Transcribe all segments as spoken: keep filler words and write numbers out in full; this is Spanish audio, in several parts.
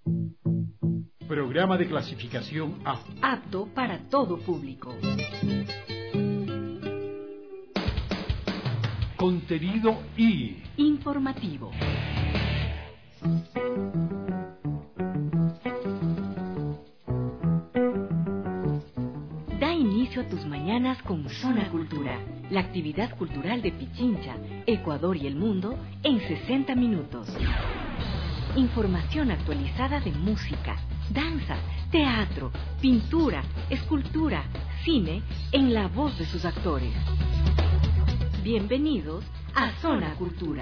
Programa de clasificación A. Apto para todo público. Contenido I. Informativo. Da inicio a tus mañanas con Zona Cultura, la actividad cultural de Pichincha, Ecuador y el mundo en sesenta minutos. Información actualizada de música, danza, teatro, pintura, escultura, cine, en la voz de sus actores. Bienvenidos a Zona Cultura.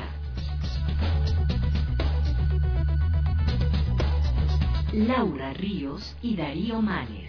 Laura Ríos y Darío Manes.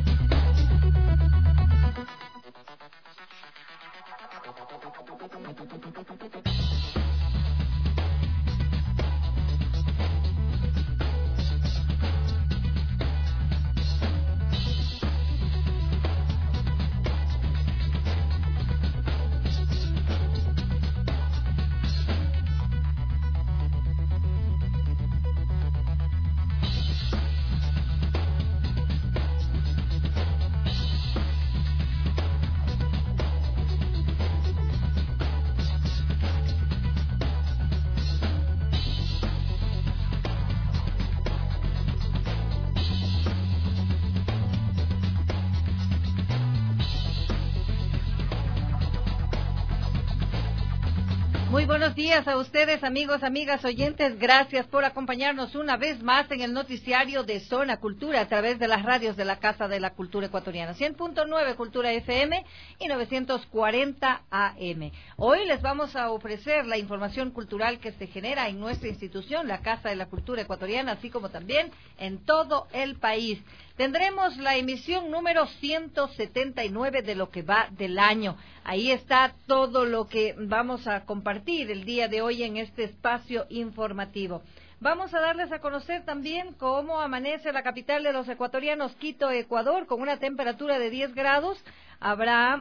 Muy buenos días a ustedes, amigos, amigas, oyentes. Gracias por acompañarnos una vez más en el noticiario de Zona Cultura a través de las radios de la Casa de la Cultura Ecuatoriana. cien punto nueve Cultura F M y novecientos cuarenta A M. Hoy les vamos a ofrecer la información cultural que se genera en nuestra institución, la Casa de la Cultura Ecuatoriana, así como también en todo el país. Tendremos la emisión número ciento setenta y nueve de lo que va del año. Ahí está todo lo que vamos a compartir el día de hoy en este espacio informativo. Vamos a darles a conocer también cómo amanece la capital de los ecuatorianos, Quito, Ecuador, con una temperatura de diez grados. Habrá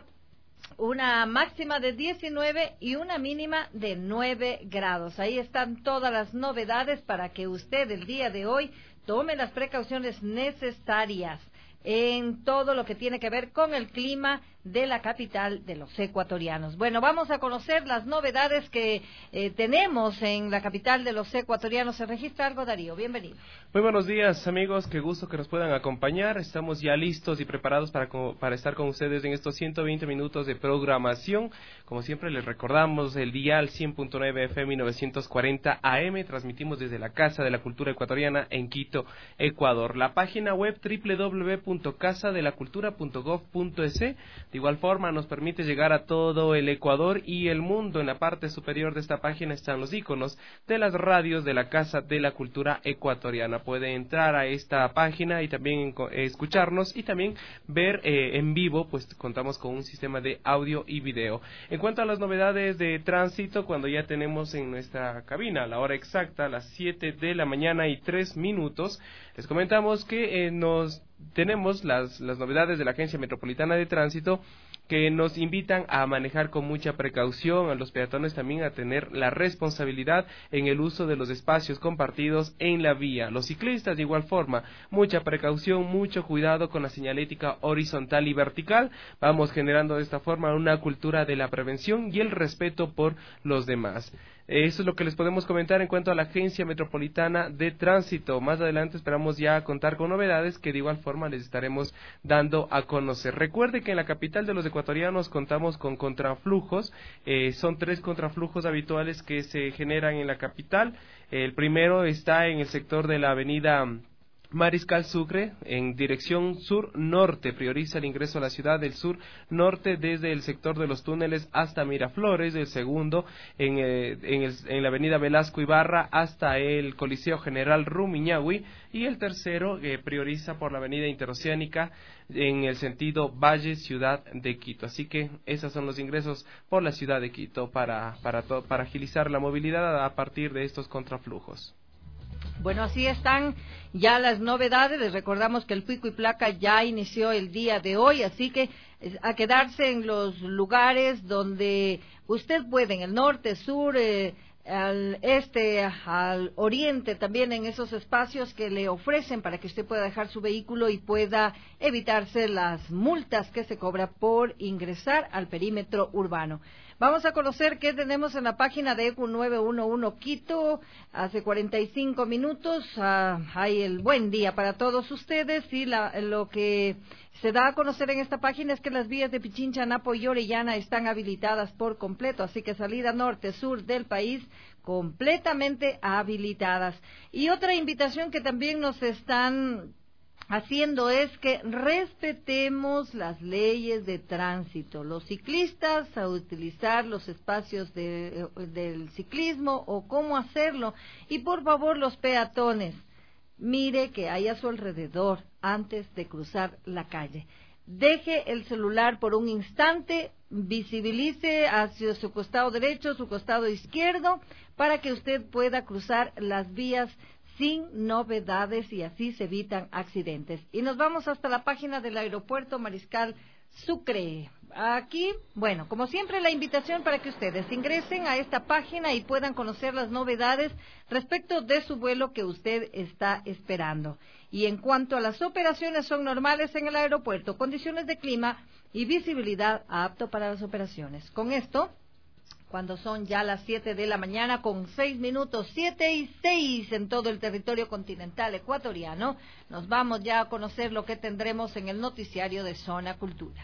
una máxima de diecinueve y una mínima de nueve grados. Ahí están todas las novedades para que usted el día de hoy tome las precauciones necesarias en todo lo que tiene que ver con el clima de la capital de los ecuatorianos. Bueno, vamos a conocer las novedades que eh, tenemos en la capital de los ecuatorianos. ¿Se registra algo, Darío? Bienvenido. Muy buenos días, amigos. Qué gusto que nos puedan acompañar. Estamos ya listos y preparados para, para estar con ustedes en estos ciento veinte minutos de programación. Como siempre, les recordamos el dial cien punto nueve F M y novecientos cuarenta A M. Transmitimos desde la Casa de la Cultura Ecuatoriana en Quito, Ecuador. La página web doble u doble u doble u punto casa de la cultura punto gov punto es. De igual forma nos permite llegar a todo el Ecuador y el mundo. En la parte superior de esta página están los iconos de las radios de la Casa de la Cultura Ecuatoriana. Puede entrar a esta página y también escucharnos y también ver eh, en vivo, pues contamos con un sistema de audio y video. En cuanto a las novedades de tránsito, cuando ya tenemos en nuestra cabina la hora exacta, las siete de la mañana y tres minutos, les comentamos que eh, nos tenemos las, las novedades de la Agencia Metropolitana de Tránsito, que nos invitan a manejar con mucha precaución, a los peatones también a tener la responsabilidad en el uso de los espacios compartidos en la vía. Los ciclistas de igual forma, mucha precaución, mucho cuidado con la señalética horizontal y vertical. Vamos generando de esta forma una cultura de la prevención y el respeto por los demás. Eso es lo que les podemos comentar en cuanto a la Agencia Metropolitana de Tránsito. Más adelante esperamos ya contar con novedades que de igual forma les estaremos dando a conocer. Recuerde que en la capital de los ecuatorianos contamos con contraflujos. Eh, son tres contraflujos habituales que se generan en la capital. El primero está en el sector de la avenida Mariscal Sucre, en dirección sur-norte, prioriza el ingreso a la ciudad del sur-norte desde el sector de los túneles hasta Miraflores. El segundo, en, eh, en, el, en la avenida Velasco Ibarra hasta el Coliseo General Rumiñahui. Y el tercero, eh, prioriza por la avenida Interoceánica en el sentido Valle, ciudad de Quito. Así que esos son los ingresos por la ciudad de Quito para, para, to, para agilizar la movilidad a partir de estos contraflujos. Bueno, así están ya las novedades. Les recordamos que el pico y placa ya inició el día de hoy, así que a quedarse en los lugares donde usted puede, en el norte, sur, eh, al este, al oriente, también en esos espacios que le ofrecen para que usted pueda dejar su vehículo y pueda evitarse las multas que se cobra por ingresar al perímetro urbano. Vamos a conocer qué tenemos en la página de E Q nueve uno uno Quito. Hace cuarenta y cinco minutos uh, hay el buen día para todos ustedes y la, lo que se da a conocer en esta página es que las vías de Pichincha, Napo y Orellana están habilitadas por completo, así que salida norte-sur del país completamente habilitadas. Y otra invitación que también nos están haciendo es que respetemos las leyes de tránsito. Los ciclistas a utilizar los espacios de, del ciclismo o cómo hacerlo. Y por favor los peatones, mire que hay a su alrededor antes de cruzar la calle. Deje el celular por un instante, visibilice hacia su costado derecho, su costado izquierdo, para que usted pueda cruzar las vías sin novedades y así se evitan accidentes. Y nos vamos hasta la página del aeropuerto Mariscal Sucre. Aquí, bueno, como siempre, la invitación para que ustedes ingresen a esta página y puedan conocer las novedades respecto de su vuelo que usted está esperando. Y en cuanto a las operaciones, son normales en el aeropuerto, condiciones de clima y visibilidad apto para las operaciones. Con esto, cuando son ya las siete de la mañana con seis minutos, siete y seis en todo el territorio continental ecuatoriano, nos vamos ya a conocer lo que tendremos en el noticiario de Zona Cultura.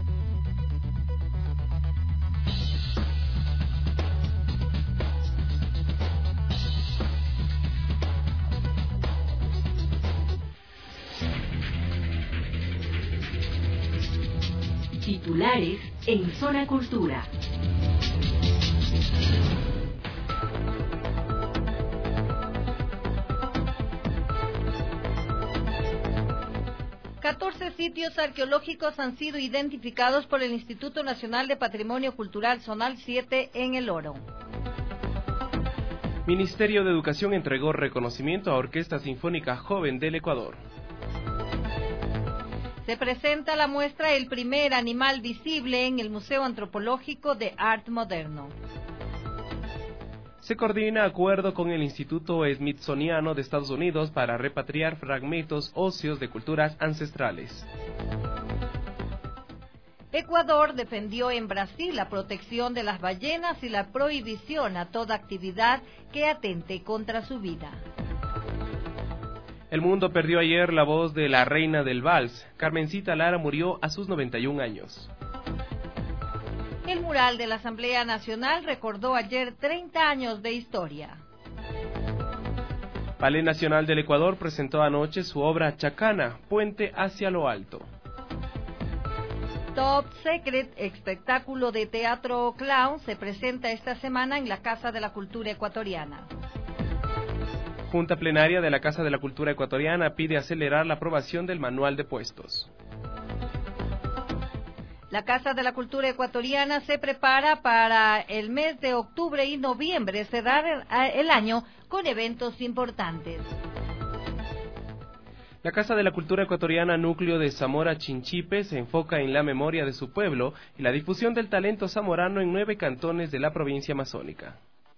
Titulares en Zona Cultura. catorce sitios arqueológicos han sido identificados por el Instituto Nacional de Patrimonio Cultural Zonal siete en El Oro. Ministerio de Educación entregó reconocimiento a Orquesta Sinfónica Joven del Ecuador. Se presenta la muestra El primer animal visible en el Museo Antropológico de Arte Moderno. Se coordina acuerdo con el Instituto Smithsoniano de Estados Unidos para repatriar fragmentos óseos de culturas ancestrales. Ecuador defendió en Brasil la protección de las ballenas y la prohibición a toda actividad que atente contra su vida. El mundo perdió ayer la voz de la reina del vals. Carmencita Lara murió a sus noventa y un años. El mural de la Asamblea Nacional recordó ayer treinta años de historia. Ballet Nacional del Ecuador presentó anoche su obra Chacana, Puente hacia lo Alto. Top Secret, espectáculo de teatro clown, se presenta esta semana en la Casa de la Cultura Ecuatoriana. Junta Plenaria de la Casa de la Cultura Ecuatoriana pide acelerar la aprobación del Manual de Puestos. La Casa de la Cultura Ecuatoriana se prepara para el mes de octubre y noviembre, cerrar el año con eventos importantes. La Casa de la Cultura Ecuatoriana Núcleo de Zamora Chinchipe se enfoca en la memoria de su pueblo y la difusión del talento zamorano en nueve cantones de la provincia amazónica.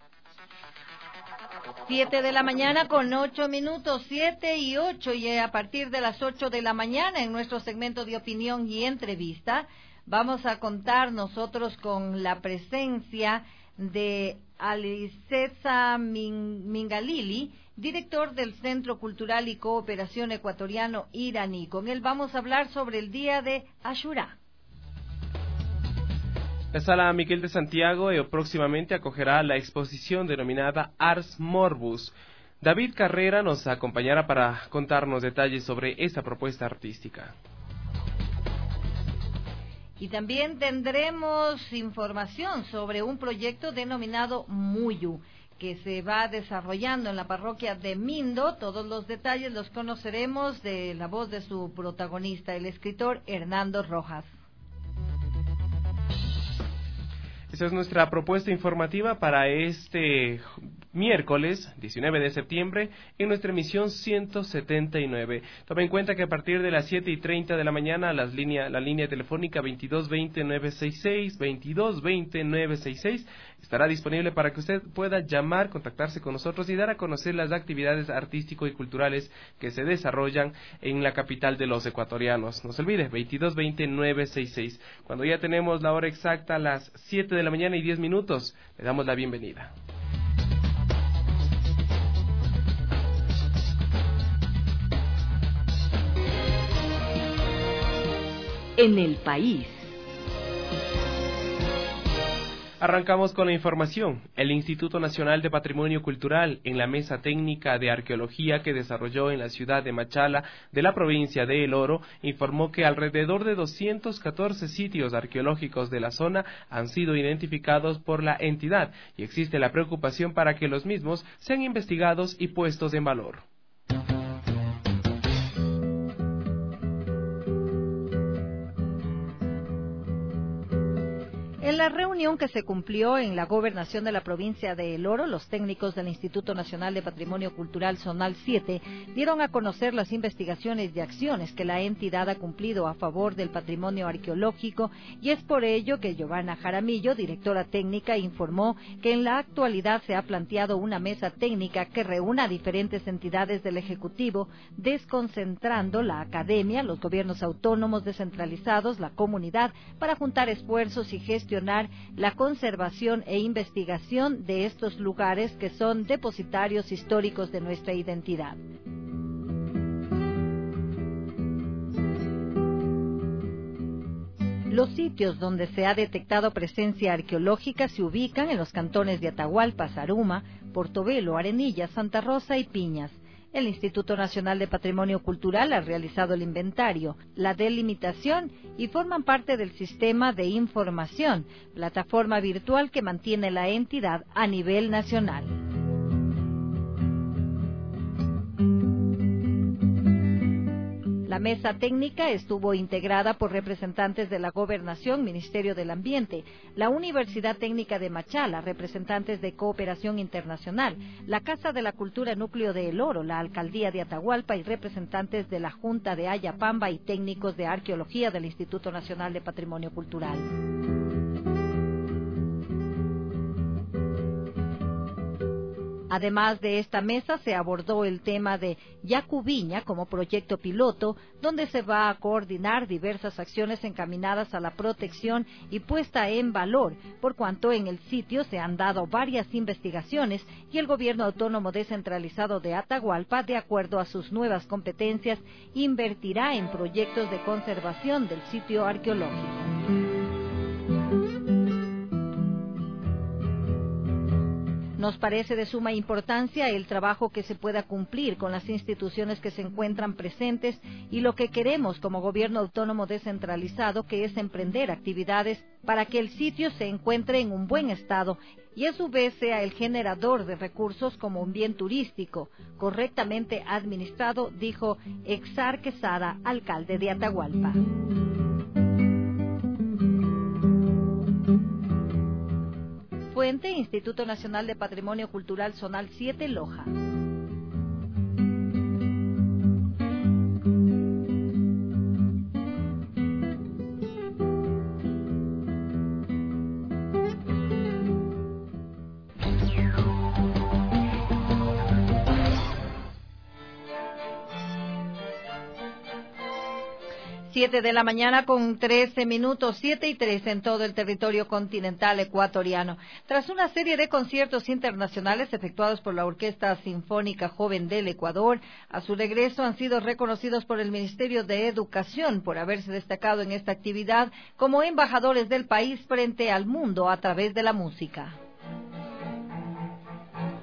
Siete de la mañana con ocho minutos, siete y ocho, y a partir de las ocho de la mañana en nuestro segmento de opinión y entrevista vamos a contar nosotros con la presencia de Alicesa Mingalili, director del Centro Cultural y Cooperación Ecuatoriano iraní. Con él vamos a hablar sobre el día de Ashura. La Sala Miguel de Santiago eh, próximamente acogerá la exposición denominada Ars Morbus. David Carrera nos acompañará para contarnos detalles sobre esta propuesta artística. Y también tendremos información sobre un proyecto denominado Muyu, que se va desarrollando en la parroquia de Mindo. Todos los detalles los conoceremos de la voz de su protagonista, el escritor Hernando Rojas. Esa es nuestra propuesta informativa para este miércoles diecinueve de septiembre en nuestra emisión ciento setenta y nueve. Tome en cuenta que a partir de las siete y treinta de la mañana las línea, la línea telefónica veintidós veinte nueve sesenta y seis, veintidós veinte nueve sesenta y seis estará disponible para que usted pueda llamar, contactarse con nosotros y dar a conocer las actividades artístico y culturales que se desarrollan en la capital de los ecuatorianos. No se olvide, veintidós veinte nueve sesenta y seis. Cuando ya tenemos la hora exacta, a las siete de la mañana y diez minutos, le damos la bienvenida. En el país. Arrancamos con la información. El Instituto Nacional de Patrimonio Cultural, en la mesa técnica de arqueología que desarrolló en la ciudad de Machala, de la provincia de El Oro, informó que alrededor de doscientos catorce sitios arqueológicos de la zona han sido identificados por la entidad y existe la preocupación para que los mismos sean investigados y puestos en valor. En la reunión que se cumplió en la gobernación de la provincia de El Oro, los técnicos del Instituto Nacional de Patrimonio Cultural Zonal siete dieron a conocer las investigaciones y acciones que la entidad ha cumplido a favor del patrimonio arqueológico, y es por ello que Giovanna Jaramillo, directora técnica, informó que en la actualidad se ha planteado una mesa técnica que reúna a diferentes entidades del Ejecutivo, desconcentrando la academia, los gobiernos autónomos descentralizados, la comunidad, para juntar esfuerzos y gestionar la conservación e investigación de estos lugares que son depositarios históricos de nuestra identidad. Los sitios donde se ha detectado presencia arqueológica se ubican en los cantones de Atahualpa, Zaruma, Portobelo, Arenilla, Santa Rosa y Piñas. El Instituto Nacional de Patrimonio Cultural ha realizado el inventario, la delimitación y forman parte del sistema de información, plataforma virtual que mantiene la entidad a nivel nacional. La mesa técnica estuvo integrada por representantes de la Gobernación, Ministerio del Ambiente, la Universidad Técnica de Machala, representantes de Cooperación Internacional, la Casa de la Cultura Núcleo de El Oro, la Alcaldía de Atahualpa y representantes de la Junta de Ayapamba y técnicos de arqueología del Instituto Nacional de Patrimonio Cultural. Además de esta mesa, se abordó el tema de Yacubiña como proyecto piloto, donde se va a coordinar diversas acciones encaminadas a la protección y puesta en valor, por cuanto en el sitio se han dado varias investigaciones y el gobierno autónomo descentralizado de Atahualpa, de acuerdo a sus nuevas competencias, invertirá en proyectos de conservación del sitio arqueológico. Nos parece de suma importancia el trabajo que se pueda cumplir con las instituciones que se encuentran presentes y lo que queremos como gobierno autónomo descentralizado, que es emprender actividades para que el sitio se encuentre en un buen estado y a su vez sea el generador de recursos como un bien turístico, correctamente administrado, dijo Exar Quesada, alcalde de Atahualpa. Fuente, Instituto Nacional de Patrimonio Cultural Zonal siete, Loja. Siete de la mañana con trece minutos, siete y tres en todo el territorio continental ecuatoriano. Tras una serie de conciertos internacionales efectuados por la Orquesta Sinfónica Joven del Ecuador, a su regreso han sido reconocidos por el Ministerio de Educación por haberse destacado en esta actividad como embajadores del país frente al mundo a través de la música.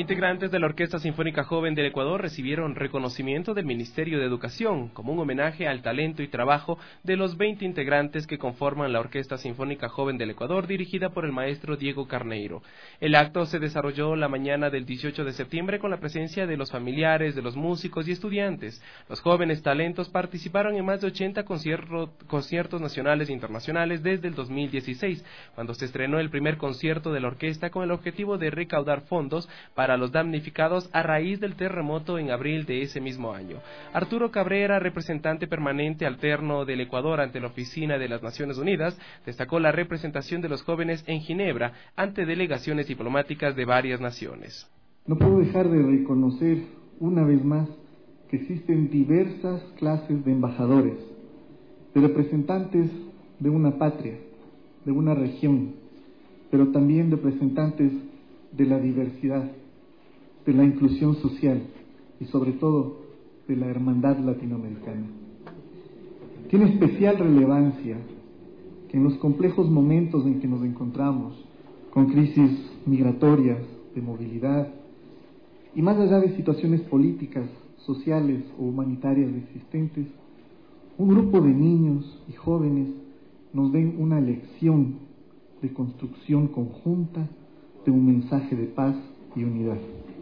Integrantes de la Orquesta Sinfónica Joven del Ecuador recibieron reconocimiento del Ministerio de Educación como un homenaje al talento y trabajo de los veinte integrantes que conforman la Orquesta Sinfónica Joven del Ecuador, dirigida por el maestro Diego Carneiro. El acto se desarrolló la mañana del dieciocho de septiembre con la presencia de los familiares, de los músicos y estudiantes. Los jóvenes talentos participaron en más de ochenta concierto, conciertos nacionales e internacionales desde el dos mil dieciséis, cuando se estrenó el primer concierto de la orquesta con el objetivo de recaudar fondos para los damnificados a raíz del terremoto en abril de ese mismo año. Arturo Cabrera, representante permanente alterno del Ecuador ante la Oficina de las Naciones Unidas, destacó la representación de los jóvenes en Ginebra ante delegaciones diplomáticas de varias naciones. No puedo dejar de reconocer una vez más que existen diversas clases de embajadores, de representantes de una patria, de una región, pero también representantes de la diversidad, de la inclusión social y sobre todo de la hermandad latinoamericana. Tiene especial relevancia que en los complejos momentos en que nos encontramos, con crisis migratorias, de movilidad, y más allá de situaciones políticas, sociales o humanitarias existentes, un grupo de niños y jóvenes nos den una lección de construcción conjunta de un mensaje de paz y unidad.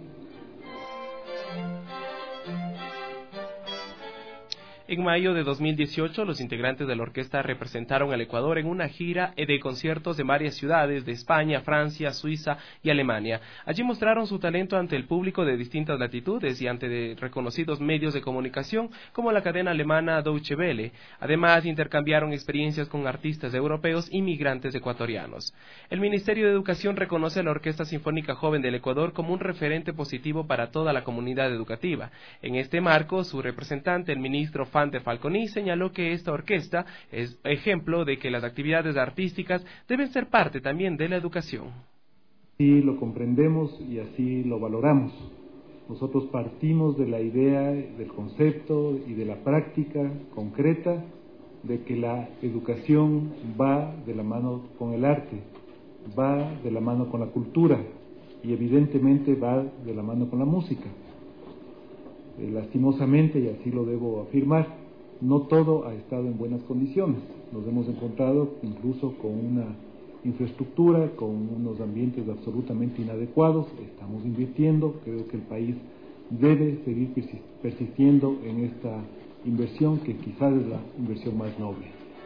En mayo de dos mil dieciocho, los integrantes de la orquesta representaron al Ecuador en una gira de conciertos de varias ciudades de España, Francia, Suiza y Alemania. Allí mostraron su talento ante el público de distintas latitudes y ante de reconocidos medios de comunicación como la cadena alemana Deutsche Welle. Además, intercambiaron experiencias con artistas europeos y migrantes ecuatorianos. El Ministerio de Educación reconoce a la Orquesta Sinfónica Joven del Ecuador como un referente positivo para toda la comunidad educativa. En este marco, su representante, el ministro de Falconi, señaló que esta orquesta es ejemplo de que las actividades artísticas deben ser parte también de la educación. Sí, lo comprendemos y así lo valoramos. Nosotros partimos de la idea, del concepto y de la práctica concreta de que la educación va de la mano con el arte, va de la mano con la cultura y evidentemente va de la mano con la música. Eh, lastimosamente, y así lo debo afirmar, no todo ha estado en buenas condiciones. Nos hemos encontrado incluso con una infraestructura, con unos ambientes absolutamente inadecuados. Estamos invirtiendo, creo que el país debe seguir persistiendo en esta inversión que quizás es la inversión más noble.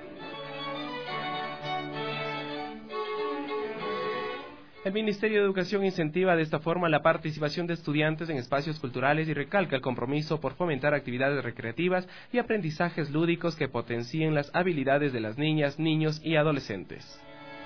El Ministerio de Educación incentiva de esta forma la participación de estudiantes en espacios culturales y recalca el compromiso por fomentar actividades recreativas y aprendizajes lúdicos que potencien las habilidades de las niñas, niños y adolescentes.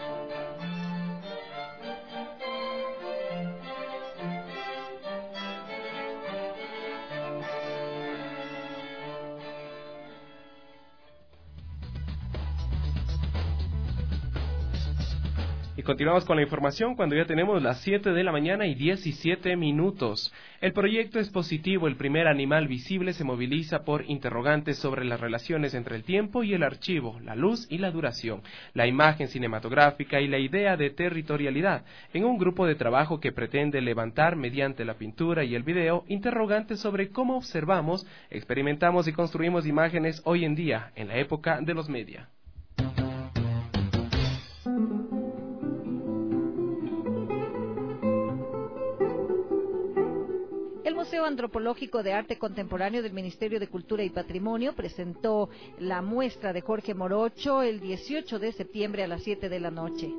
Continuamos con la información cuando ya tenemos las siete de la mañana y diecisiete minutos. El proyecto expositivo El primer animal visible se moviliza por interrogantes sobre las relaciones entre el tiempo y el archivo, la luz y la duración, la imagen cinematográfica y la idea de territorialidad, en un grupo de trabajo que pretende levantar mediante la pintura y el video interrogantes sobre cómo observamos, experimentamos y construimos imágenes hoy en día, en la época de los media. El Museo Antropológico de Arte Contemporáneo del Ministerio de Cultura y Patrimonio presentó la muestra de Jorge Morocho el dieciocho de septiembre a las siete de la noche.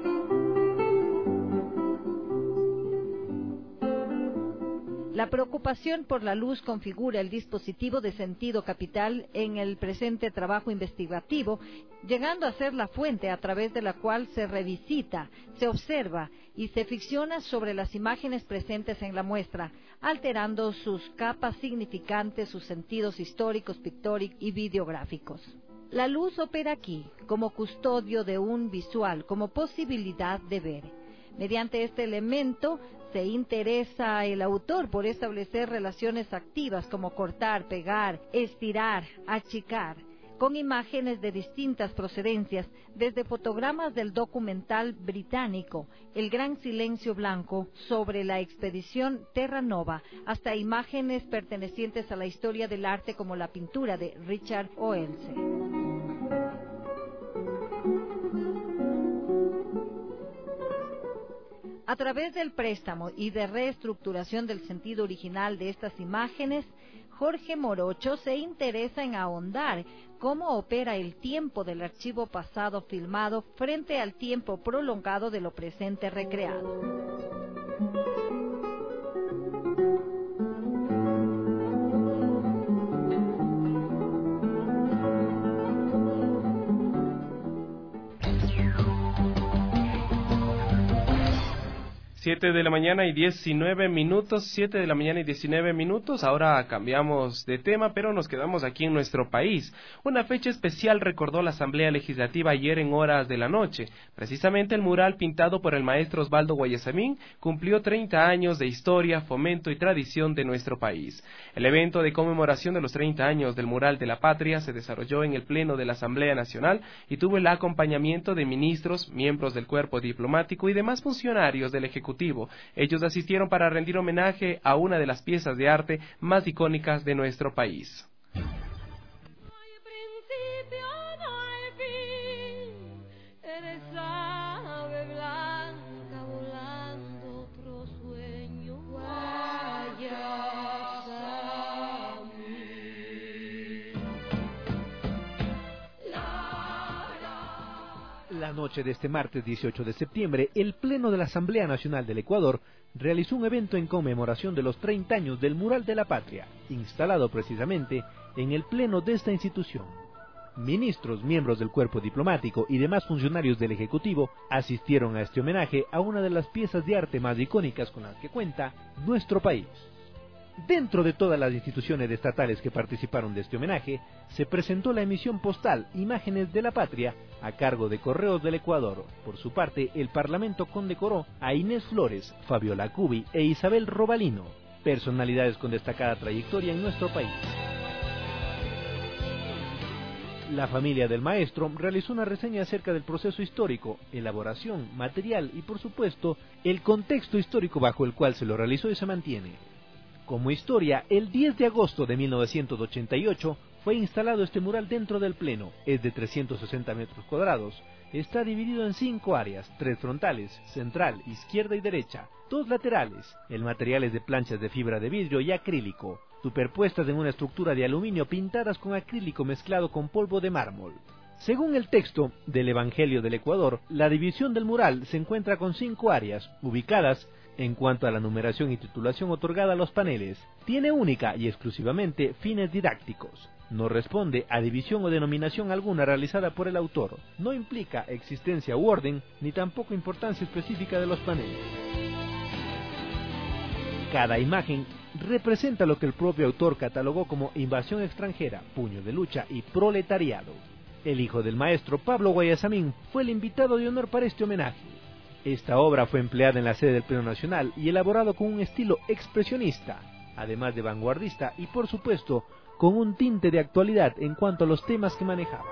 La preocupación por la luz configura el dispositivo de sentido capital en el presente trabajo investigativo, llegando a ser la fuente a través de la cual se revisita, se observa y se ficciona sobre las imágenes presentes en la muestra, alterando sus capas significantes, sus sentidos históricos, pictóricos y videográficos. La luz opera aquí como custodio de un visual, como posibilidad de ver. Mediante este elemento se interesa el autor por establecer relaciones activas como cortar, pegar, estirar, achicar, con imágenes de distintas procedencias, desde fotogramas del documental británico El Gran Silencio Blanco sobre la expedición Terra Nova, hasta imágenes pertenecientes a la historia del arte como la pintura de Richard Oelse. A través del préstamo y de reestructuración del sentido original de estas imágenes, Jorge Morocho se interesa en ahondar cómo opera el tiempo del archivo pasado filmado frente al tiempo prolongado de lo presente recreado. Siete de la mañana y diecinueve minutos, siete de la mañana y diecinueve minutos, ahora cambiamos de tema, pero nos quedamos aquí en nuestro país. Una fecha especial recordó la Asamblea Legislativa ayer en horas de la noche. Precisamente el mural pintado por el maestro Osvaldo Guayasamín cumplió treinta años de historia, fomento y tradición de nuestro país. El evento de conmemoración de los treinta años del mural de la patria se desarrolló en el Pleno de la Asamblea Nacional y tuvo el acompañamiento de ministros, miembros del cuerpo diplomático y demás funcionarios del Ejecutivo. Ellos asistieron para rendir homenaje a una de las piezas de arte más icónicas de nuestro país. La noche de este martes dieciocho de septiembre, el Pleno de la Asamblea Nacional del Ecuador realizó un evento en conmemoración de los treinta años del Mural de la Patria, instalado precisamente en el Pleno de esta institución. Ministros, miembros del cuerpo diplomático y demás funcionarios del Ejecutivo asistieron a este homenaje a una de las piezas de arte más icónicas con las que cuenta nuestro país. Dentro de todas las instituciones estatales que participaron de este homenaje, se presentó la emisión postal Imágenes de la Patria a cargo de Correos del Ecuador. Por su parte, el Parlamento condecoró a Inés Flores, Fabiola Cubi e Isabel Robalino, personalidades con destacada trayectoria en nuestro país. La familia del maestro realizó una reseña acerca del proceso histórico, elaboración, material y, por supuesto, el contexto histórico bajo el cual se lo realizó y se mantiene. Como historia, el diez de agosto de mil novecientos ochenta y ocho fue instalado este mural dentro del Pleno. Es de trescientos sesenta metros cuadrados. Está dividido en cinco áreas, tres frontales, central, izquierda y derecha, dos laterales. El material es de planchas de fibra de vidrio y acrílico, superpuestas en una estructura de aluminio pintadas con acrílico mezclado con polvo de mármol. Según el texto del Evangelio del Ecuador, la división del mural se encuentra con cinco áreas, ubicadas en cuanto a la numeración y titulación otorgada a los paneles. Tiene única y exclusivamente fines didácticos. No responde a división o denominación alguna realizada por el autor. No implica existencia u orden, ni tampoco importancia específica de los paneles. Cada imagen representa lo que el propio autor catalogó como invasión extranjera, puño de lucha y proletariado. El hijo del maestro, Pablo Guayasamín, fue el invitado de honor para este homenaje. Esta obra fue empleada en la sede del Pleno Nacional y elaborado con un estilo expresionista, además de vanguardista y, por supuesto, con un tinte de actualidad en cuanto a los temas que manejaba.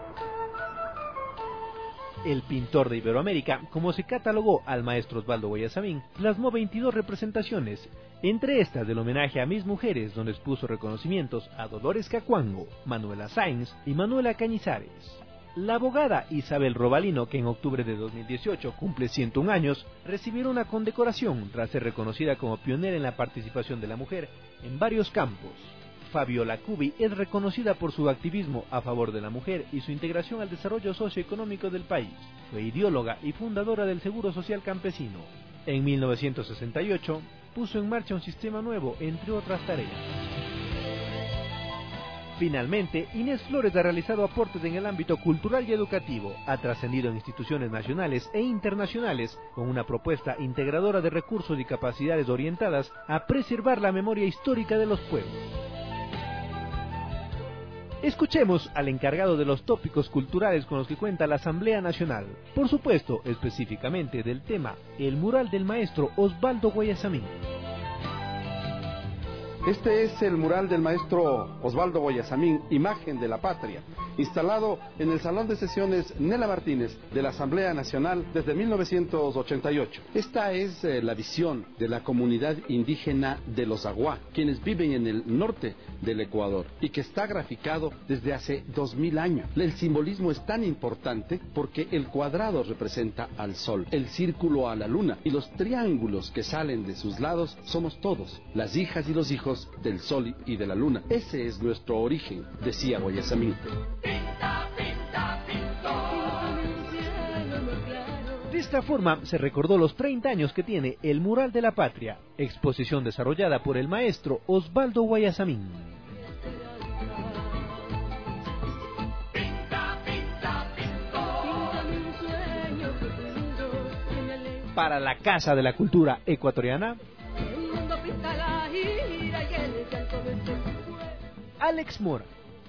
El pintor de Iberoamérica, como se catalogó al maestro Osvaldo Guayasamín, plasmó veintidós representaciones, entre estas del homenaje a mis mujeres, donde expuso reconocimientos a Dolores Cacuango, Manuela Sáenz y Manuela Cañizares. La abogada Isabel Robalino, que en octubre de dos mil dieciocho cumple ciento un años, recibió una condecoración tras ser reconocida como pionera en la participación de la mujer en varios campos. Fabiola Cubi es reconocida por su activismo a favor de la mujer y su integración al desarrollo socioeconómico del país. Fue ideóloga y fundadora del Seguro Social Campesino. En mil novecientos sesenta y ocho puso en marcha un sistema nuevo, entre otras tareas. Finalmente, Inés Flores ha realizado aportes en el ámbito cultural y educativo, ha trascendido en instituciones nacionales e internacionales con una propuesta integradora de recursos y capacidades orientadas a preservar la memoria histórica de los pueblos. Escuchemos al encargado de los tópicos culturales con los que cuenta la Asamblea Nacional, por supuesto, específicamente del tema El mural del maestro Osvaldo Guayasamín. Este es el mural del maestro Osvaldo Guayasamín, Imagen de la Patria, instalado en el Salón de Sesiones Nela Martínez de la Asamblea Nacional desde mil novecientos ochenta y ocho. Esta es eh, la visión de la comunidad indígena de los Aguá, quienes viven en el norte del Ecuador y que está graficado desde hace dos mil años. El simbolismo es tan importante porque el cuadrado representa al sol, el círculo a la luna y los triángulos que salen de sus lados somos todos, las hijas y los hijos del sol y de la luna. Ese es nuestro origen, decía Guayasamín. De esta forma se recordó los treinta años que tiene el Mural de la Patria, exposición desarrollada por el maestro Osvaldo Guayasamín. Para la Casa de la Cultura Ecuatoriana, Alex Mora.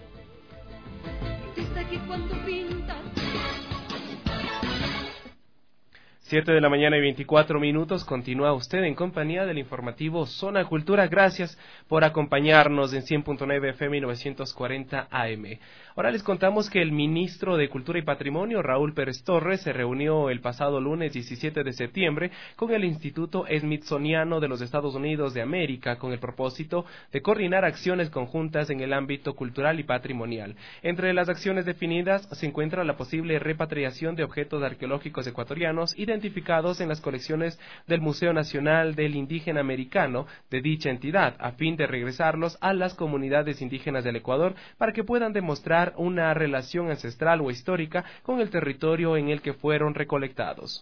Siete de la mañana y veinticuatro minutos, continúa usted en compañía del informativo Zona Cultura. Gracias por acompañarnos en cien punto nueve F M y novecientos cuarenta A M. Ahora les contamos que el ministro de Cultura y Patrimonio, Raúl Pérez Torres, se reunió el pasado lunes diecisiete de septiembre con el Instituto Smithsoniano de los Estados Unidos de América con el propósito de coordinar acciones conjuntas en el ámbito cultural y patrimonial. Entre las acciones definidas se encuentra la posible repatriación de objetos arqueológicos ecuatorianos identificados en las colecciones del Museo Nacional del Indígena Americano de dicha entidad, a fin de regresarlos a las comunidades indígenas del Ecuador para que puedan demostrar una relación ancestral o histórica con el territorio en el que fueron recolectados.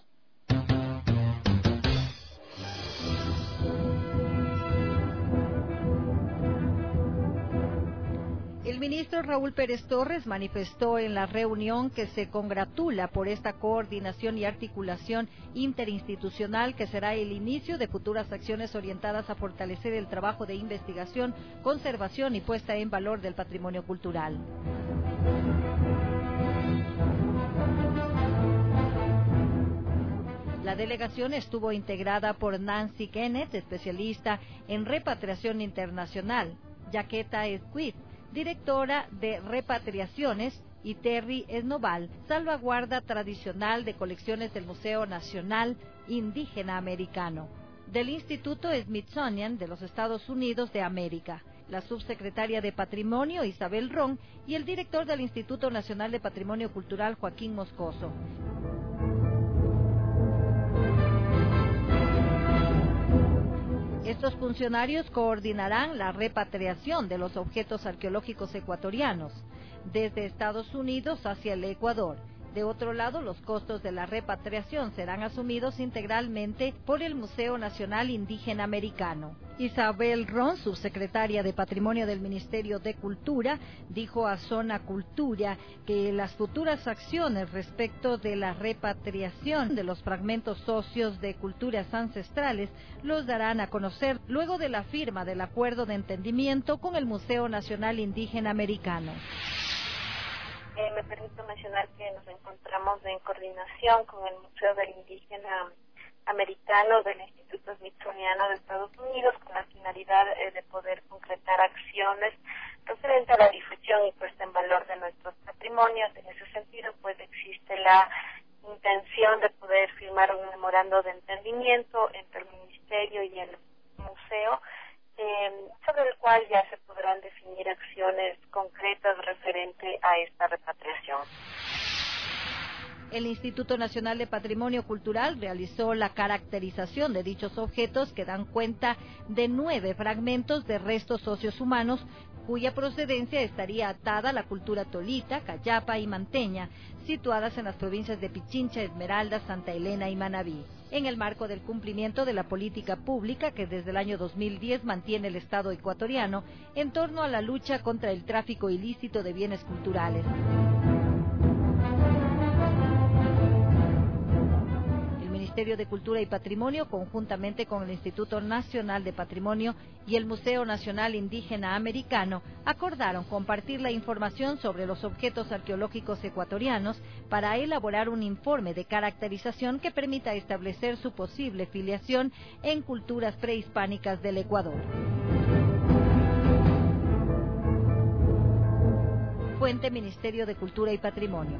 El ministro Raúl Pérez Torres manifestó en la reunión que se congratula por esta coordinación y articulación interinstitucional que será el inicio de futuras acciones orientadas a fortalecer el trabajo de investigación, conservación y puesta en valor del patrimonio cultural. La delegación estuvo integrada por Nancy Kenneth, especialista en repatriación internacional, Yaqueta Esquid, directora de repatriaciones, y Terry Esnoval, salvaguarda tradicional de colecciones del Museo Nacional Indígena Americano, del Instituto Smithsonian de los Estados Unidos de América, la subsecretaria de Patrimonio Isabel Ron y el director del Instituto Nacional de Patrimonio Cultural Joaquín Moscoso. Estos funcionarios coordinarán la repatriación de los objetos arqueológicos ecuatorianos desde Estados Unidos hacia el Ecuador. De otro lado, los costos de la repatriación serán asumidos integralmente por el Museo Nacional Indígena Americano. Isabel Ron, subsecretaria de Patrimonio del Ministerio de Cultura, dijo a Zona Cultura que las futuras acciones respecto de la repatriación de los fragmentos óseos de culturas ancestrales los darán a conocer luego de la firma del acuerdo de entendimiento con el Museo Nacional Indígena Americano. Eh, me permito mencionar que nos encontramos en coordinación con el Museo del Indígena Americano del Instituto Smithsoniano de Estados Unidos con la finalidad eh, de poder concretar acciones referente a la difusión y puesta en valor de nuestros patrimonios. En ese sentido, pues existe la intención de poder firmar un memorando de entendimiento entre el Ministerio y el Museo, Eh, sobre el cual ya se podrán definir acciones concretas referente a esta repatriación. El Instituto Nacional de Patrimonio Cultural realizó la caracterización de dichos objetos que dan cuenta de nueve fragmentos de restos óseos humanos cuya procedencia estaría atada a la cultura tolita, cayapa y manteña, situadas en las provincias de Pichincha, Esmeralda, Santa Elena y Manabí, en el marco del cumplimiento de la política pública que desde el año dos mil diez mantiene el Estado ecuatoriano en torno a la lucha contra el tráfico ilícito de bienes culturales. El Ministerio de Cultura y Patrimonio, conjuntamente con el Instituto Nacional de Patrimonio y el Museo Nacional Indígena Americano, acordaron compartir la información sobre los objetos arqueológicos ecuatorianos para elaborar un informe de caracterización que permita establecer su posible filiación en culturas prehispánicas del Ecuador. Fuente, Ministerio de Cultura y Patrimonio.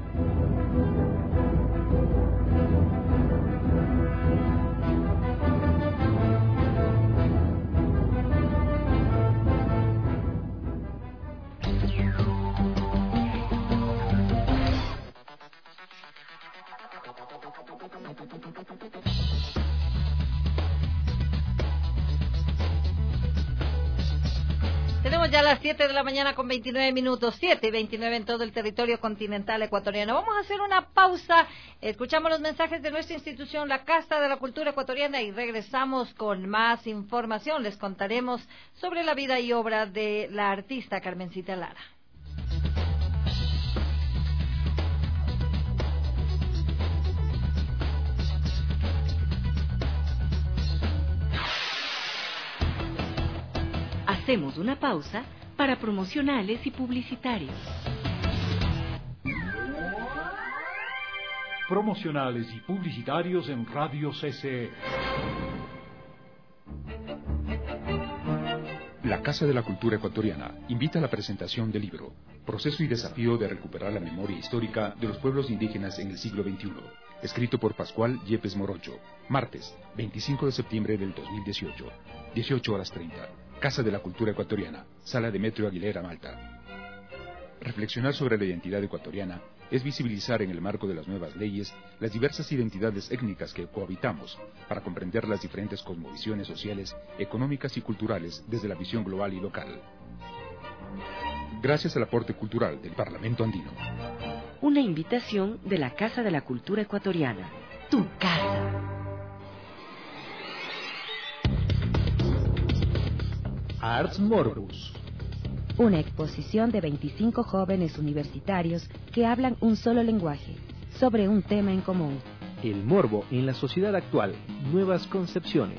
Tenemos ya las siete de la mañana con veintinueve minutos, siete y veintinueve en todo el territorio continental ecuatoriano. Vamos a hacer una pausa, escuchamos los mensajes de nuestra institución, la Casa de la Cultura Ecuatoriana, y regresamos con más información. Les contaremos sobre la vida y obra de la artista Carmencita Lara. Hacemos una pausa para promocionales y publicitarios. Promocionales y publicitarios en Radio C C E. La Casa de la Cultura Ecuatoriana invita a la presentación del libro Proceso y desafío de recuperar la memoria histórica de los pueblos indígenas en el siglo veintiuno, escrito por Pascual Yepes Morocho, martes veinticinco de septiembre del dos mil dieciocho, dieciocho horas treinta. Casa de la Cultura Ecuatoriana, Sala Demetrio Aguilera, Malta. Reflexionar sobre la identidad ecuatoriana es visibilizar en el marco de las nuevas leyes las diversas identidades étnicas que cohabitamos para comprender las diferentes cosmovisiones sociales, económicas y culturales desde la visión global y local. Gracias al aporte cultural del Parlamento Andino. Una invitación de la Casa de la Cultura Ecuatoriana. Tu casa. Ars Morbus. Una exposición de veinticinco jóvenes universitarios que hablan un solo lenguaje, sobre un tema en común. El morbo en la sociedad actual, nuevas concepciones.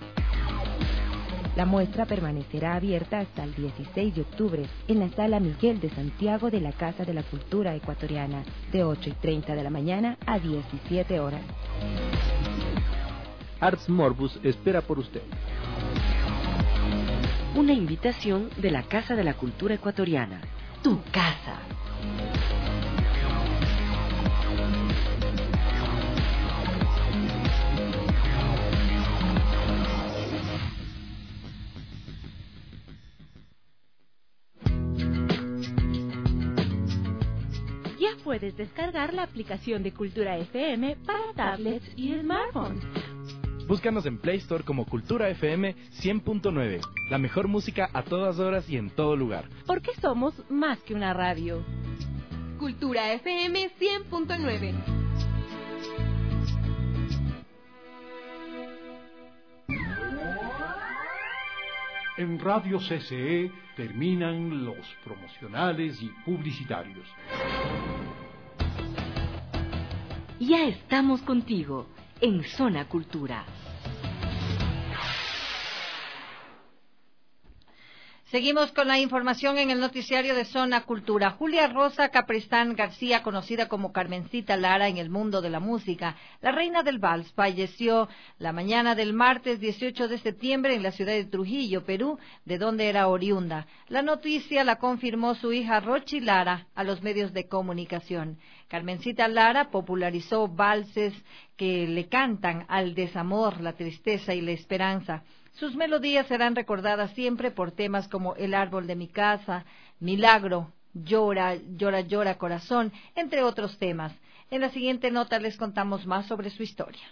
La muestra permanecerá abierta hasta el dieciséis de octubre en la Sala Miguel de Santiago de la Casa de la Cultura Ecuatoriana, de ocho y treinta de la mañana a diecisiete horas. Ars Morbus espera por usted. Una invitación de la Casa de la Cultura Ecuatoriana. Tu casa. Ya puedes descargar la aplicación de Cultura F M para tablets y smartphones. Búscanos en Play Store como Cultura F M cien punto nueve. La mejor música a todas horas y en todo lugar. Porque somos más que una radio. Cultura F M cien punto nueve. En Radio C C E terminan los promocionales y publicitarios. Ya estamos contigo en Zona Cultura. Seguimos con la información en el noticiario de Zona Cultura. Julia Rosa Capristán García, conocida como Carmencita Lara en el mundo de la música, la reina del vals, falleció la mañana del martes dieciocho de septiembre en la ciudad de Trujillo, Perú, de donde era oriunda. La noticia la confirmó su hija Rochi Lara a los medios de comunicación. Carmencita Lara popularizó valses que le cantan al desamor, la tristeza y la esperanza. Sus melodías serán recordadas siempre por temas como El árbol de mi casa, Milagro, Llora, Llora, Llora, Corazón, entre otros temas. En la siguiente nota les contamos más sobre su historia.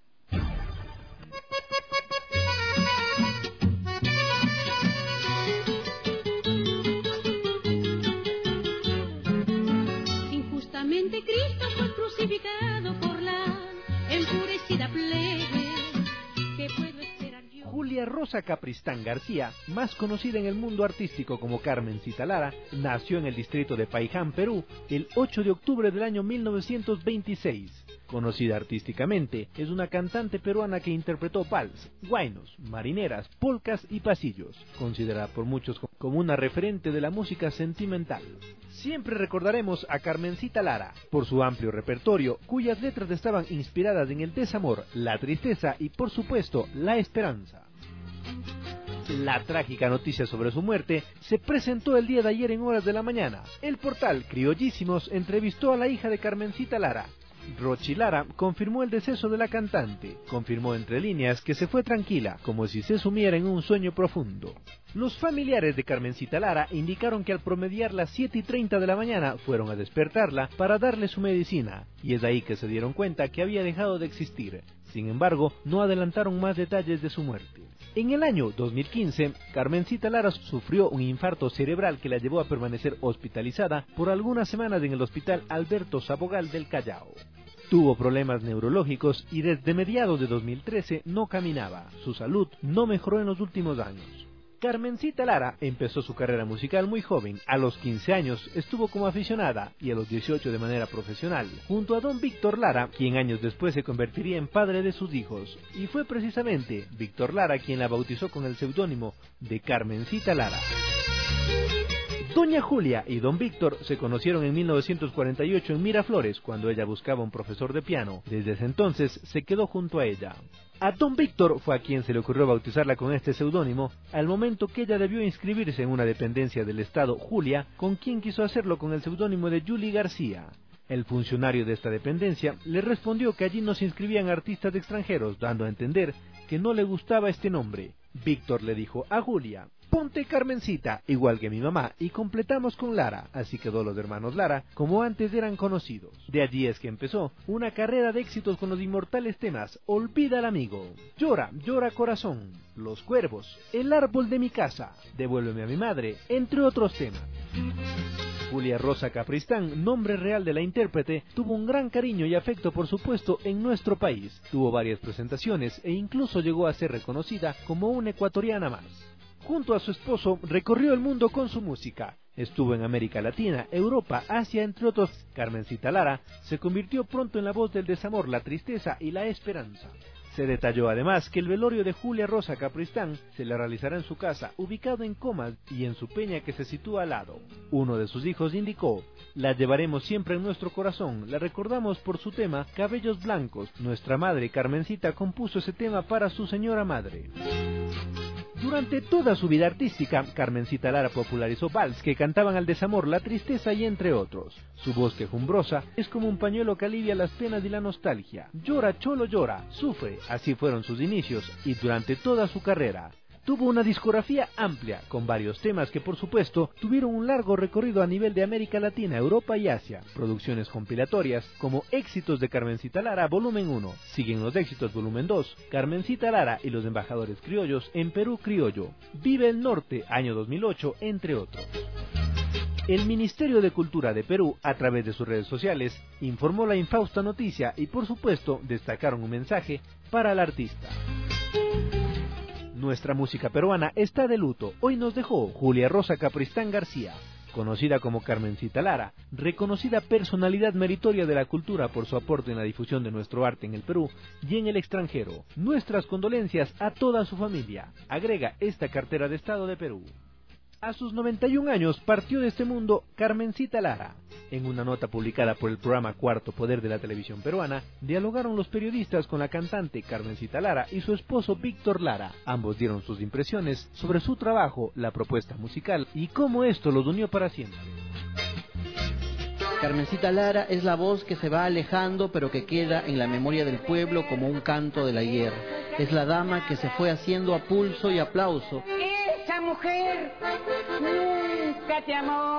Injustamente Cristo fue crucificado por la enfurecida plebe. ¿Qué puedo esperar yo? Julia Rosa Capristán García, más conocida en el mundo artístico como Carmencita Lara, nació en el distrito de Paiján, Perú, el ocho de octubre del año mil novecientos veintiséis. Conocida artísticamente, es una cantante peruana que interpretó vals, guainos, marineras, polcas y pasillos, considerada por muchos como una referente de la música sentimental. Siempre recordaremos a Carmencita Lara por su amplio repertorio, cuyas letras estaban inspiradas en el desamor, la tristeza y, por supuesto, la esperanza. La trágica noticia sobre su muerte se presentó el día de ayer en horas de la mañana. El portal Criollísimos entrevistó a la hija de Carmencita Lara. Rochi Lara confirmó el deceso de la cantante, confirmó entre líneas que se fue tranquila, como si se sumiera en un sueño profundo. Los familiares de Carmencita Lara indicaron que al promediar las siete y treinta de la mañana fueron a despertarla para darle su medicina, y es ahí que se dieron cuenta que había dejado de existir. Sin embargo, no adelantaron más detalles de su muerte. En el año dos mil quince, Carmencita Lara sufrió un infarto cerebral que la llevó a permanecer hospitalizada por algunas semanas en el Hospital Alberto Sabogal del Callao. Tuvo problemas neurológicos y desde mediados de dos mil trece no caminaba. Su salud no mejoró en los últimos años. Carmencita Lara empezó su carrera musical muy joven. A los quince años estuvo como aficionada y a los dieciocho de manera profesional, junto a don Víctor Lara, quien años después se convertiría en padre de sus hijos. Y fue precisamente Víctor Lara quien la bautizó con el seudónimo de Carmencita Lara. Doña Julia y don Víctor se conocieron en mil novecientos cuarenta y ocho en Miraflores, cuando ella buscaba un profesor de piano. Desde ese entonces se quedó junto a ella. A don Víctor fue a quien se le ocurrió bautizarla con este seudónimo, al momento que ella debió inscribirse en una dependencia del Estado Julia, con quien quiso hacerlo con el seudónimo de Yuli García. El funcionario de esta dependencia le respondió que allí no se inscribían artistas extranjeros, dando a entender que no le gustaba este nombre. Víctor le dijo a Julia: ponte Carmencita, igual que mi mamá, y completamos con Lara. Así quedó los hermanos Lara, como antes eran conocidos. De allí es que empezó una carrera de éxitos con los inmortales temas Olvida al amigo, Llora, llora corazón, Los cuervos, El árbol de mi casa, Devuélveme a mi madre, entre otros temas. Julia Rosa Capristán, nombre real de la intérprete, tuvo un gran cariño y afecto, por supuesto, en nuestro país. Tuvo varias presentaciones e incluso llegó a ser reconocida como una ecuatoriana más. Junto a su esposo, recorrió el mundo con su música. Estuvo en América Latina, Europa, Asia, entre otros. Carmencita Lara se convirtió pronto en la voz del desamor, la tristeza y la esperanza. Se detalló además que el velorio de Julia Rosa Capristán se le realizará en su casa, ubicado en Comas, y en su peña que se sitúa al lado. Uno de sus hijos indicó: la llevaremos siempre en nuestro corazón, la recordamos por su tema Cabellos Blancos. Nuestra madre Carmencita compuso ese tema para su señora madre. Durante toda su vida artística, Carmencita Lara popularizó vals que cantaban al desamor, la tristeza y entre otros. Su voz quejumbrosa es como un pañuelo que alivia las penas y la nostalgia. Llora, cholo, llora, sufre, así fueron sus inicios y durante toda su carrera. Tuvo una discografía amplia, con varios temas que por supuesto tuvieron un largo recorrido a nivel de América Latina, Europa y Asia. Producciones compilatorias como Éxitos de Carmencita Lara, volumen uno. Siguen los éxitos, volumen dos. Carmencita Lara y los embajadores criollos en Perú Criollo. Vive el Norte, año dos mil ocho, entre otros. El Ministerio de Cultura de Perú, a través de sus redes sociales, informó la infausta noticia y por supuesto destacaron un mensaje para el artista. Nuestra música peruana está de luto. Hoy nos dejó Julia Rosa Capristán García, conocida como Carmencita Lara, reconocida personalidad meritoria de la cultura por su aporte en la difusión de nuestro arte en el Perú y en el extranjero. Nuestras condolencias a toda su familia, agrega esta cartera de Estado de Perú. A sus noventa y un años partió de este mundo Carmencita Lara. En una nota publicada por el programa Cuarto Poder de la televisión peruana, dialogaron los periodistas con la cantante Carmencita Lara y su esposo Víctor Lara. Ambos dieron sus impresiones sobre su trabajo, la propuesta musical y cómo esto los unió para siempre. Carmencita Lara es la voz que se va alejando pero que queda en la memoria del pueblo como un canto del ayer. Es la dama que se fue haciendo a pulso y aplauso. Esa mujer nunca te amó.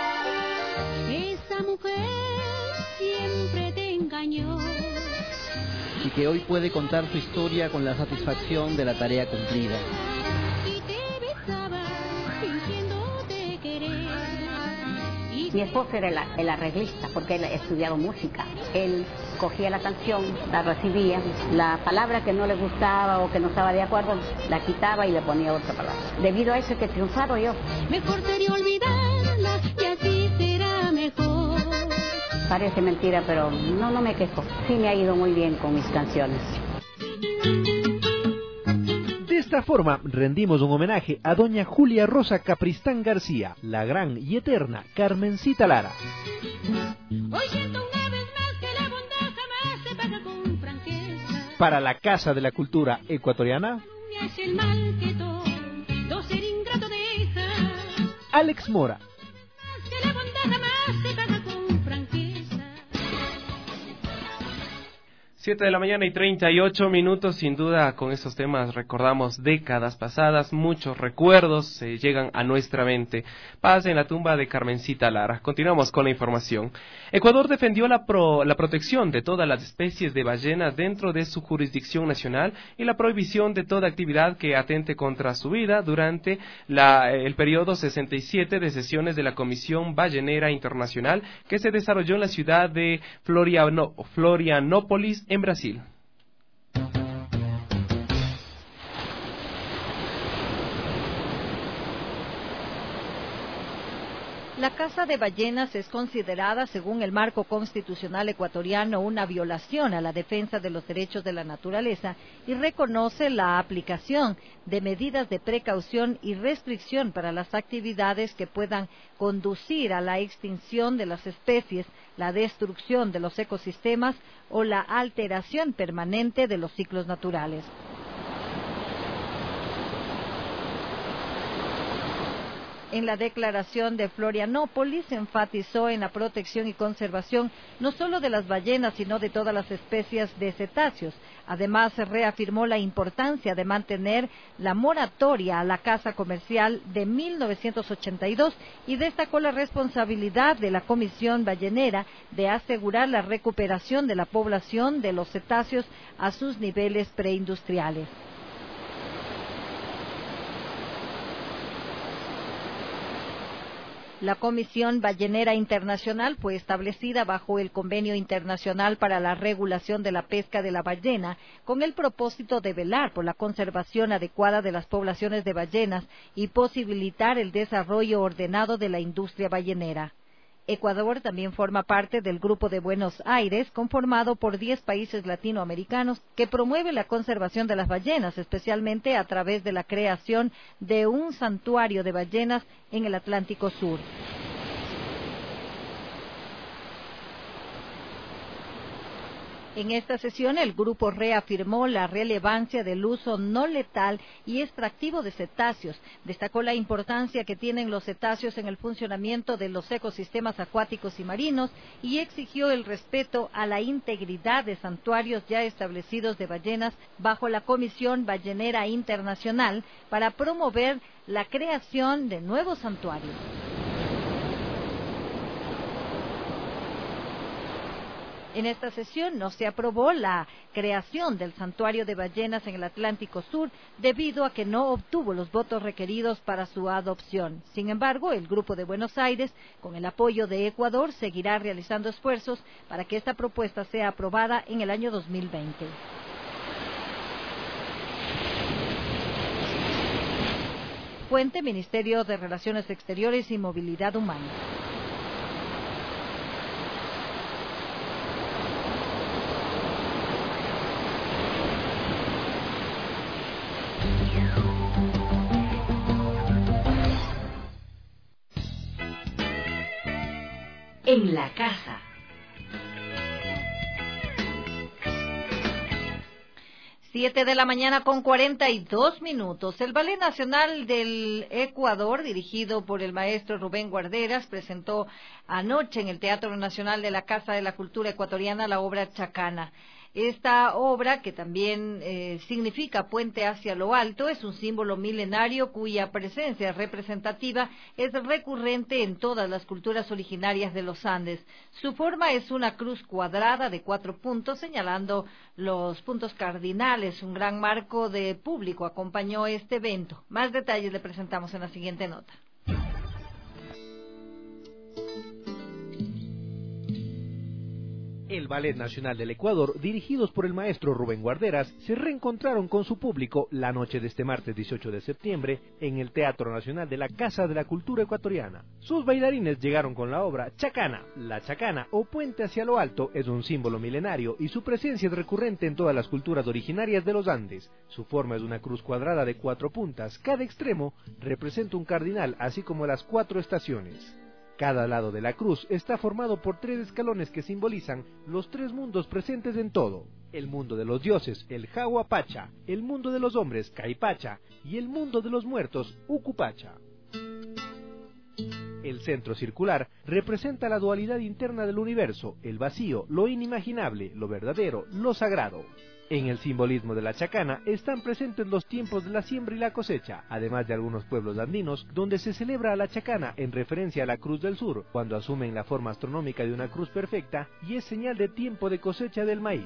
Esa mujer siempre te engañó. Y que hoy puede contar su historia con la satisfacción de la tarea cumplida. Y te besaba fingiéndote querer. Y Mi esposo era el, el arreglista porque él ha estudiado música. Él cogía la canción, la recibía, la palabra que no le gustaba o que no estaba de acuerdo, la quitaba y le ponía otra palabra. Debido a eso que he triunfado yo. Mejor sería olvidarla y así será mejor. Parece mentira, pero no, no me quejo. Sí me ha ido muy bien con mis canciones. De esta forma, rendimos un homenaje a doña Julia Rosa Capristán García, la gran y eterna Carmencita Lara. Hoy siento una vez más que la bondad jamás se paga con franqueza. Para la Casa de la Cultura Ecuatoriana, Me hace el mal que todo Alex Mora. Siete de la mañana y treinta y ocho minutos, sin duda con estos temas recordamos décadas pasadas, muchos recuerdos se eh, llegan a nuestra mente. Paz en la tumba de Carmencita Lara. Continuamos con la información. Ecuador defendió la, pro, la protección de todas las especies de ballenas dentro de su jurisdicción nacional y la prohibición de toda actividad que atente contra su vida durante la, el periodo sesenta y siete de sesiones de la Comisión Ballenera Internacional que se desarrolló en la ciudad de Floriano, Florianópolis, en Brasil. La caza de ballenas es considerada, según el marco constitucional ecuatoriano, una violación a la defensa de los derechos de la naturaleza y reconoce la aplicación de medidas de precaución y restricción para las actividades que puedan conducir a la extinción de las especies, la destrucción de los ecosistemas o la alteración permanente de los ciclos naturales. En la declaración de Florianópolis se enfatizó en la protección y conservación no solo de las ballenas, sino de todas las especies de cetáceos. Además, se reafirmó la importancia de mantener la moratoria a la caza comercial de mil novecientos ochenta y dos y destacó la responsabilidad de la Comisión Ballenera de asegurar la recuperación de la población de los cetáceos a sus niveles preindustriales. La Comisión Ballenera Internacional fue establecida bajo el Convenio Internacional para la Regulación de la Pesca de la Ballena, con el propósito de velar por la conservación adecuada de las poblaciones de ballenas y posibilitar el desarrollo ordenado de la industria ballenera. Ecuador también forma parte del Grupo de Buenos Aires, conformado por diez países latinoamericanos, que promueve la conservación de las ballenas, especialmente a través de la creación de un santuario de ballenas en el Atlántico Sur. En esta sesión, el grupo reafirmó la relevancia del uso no letal y extractivo de cetáceos, destacó la importancia que tienen los cetáceos en el funcionamiento de los ecosistemas acuáticos y marinos y exigió el respeto a la integridad de santuarios ya establecidos de ballenas bajo la Comisión Ballenera Internacional para promover la creación de nuevos santuarios. En esta sesión no se aprobó la creación del santuario de ballenas en el Atlántico Sur debido a que no obtuvo los votos requeridos para su adopción. Sin embargo, el Grupo de Buenos Aires, con el apoyo de Ecuador, seguirá realizando esfuerzos para que esta propuesta sea aprobada en el año dos mil veinte. Fuente: Ministerio de Relaciones Exteriores y Movilidad Humana. En la casa. Siete de la mañana con cuarenta y dos minutos. El Ballet Nacional del Ecuador, dirigido por el maestro Rubén Guarderas, presentó anoche en el Teatro Nacional de la Casa de la Cultura Ecuatoriana la obra Chacana. Esta obra, que también eh, significa puente hacia lo alto, es un símbolo milenario cuya presencia representativa es recurrente en todas las culturas originarias de los Andes. Su forma es una cruz cuadrada de cuatro puntos, señalando los puntos cardinales. Un gran marco de público acompañó este evento. Más detalles le presentamos en la siguiente nota. El Ballet Nacional del Ecuador, dirigidos por el maestro Rubén Guarderas, se reencontraron con su público la noche de este martes dieciocho de septiembre en el Teatro Nacional de la Casa de la Cultura Ecuatoriana. Sus bailarines llegaron con la obra Chacana. La chacana, o puente hacia lo alto, es un símbolo milenario y su presencia es recurrente en todas las culturas originarias de los Andes. Su forma es una cruz cuadrada de cuatro puntas. Cada extremo representa un cardinal, así como las cuatro estaciones. Cada lado de la cruz está formado por tres escalones que simbolizan los tres mundos presentes en todo: el mundo de los dioses, el Jahuapacha, el mundo de los hombres, Caipacha, y el mundo de los muertos, Ucupacha. El centro circular representa la dualidad interna del universo, el vacío, lo inimaginable, lo verdadero, lo sagrado. En el simbolismo de la chacana están presentes los tiempos de la siembra y la cosecha, además de algunos pueblos andinos donde se celebra a la chacana en referencia a la Cruz del Sur, cuando asumen la forma astronómica de una cruz perfecta y es señal de tiempo de cosecha del maíz.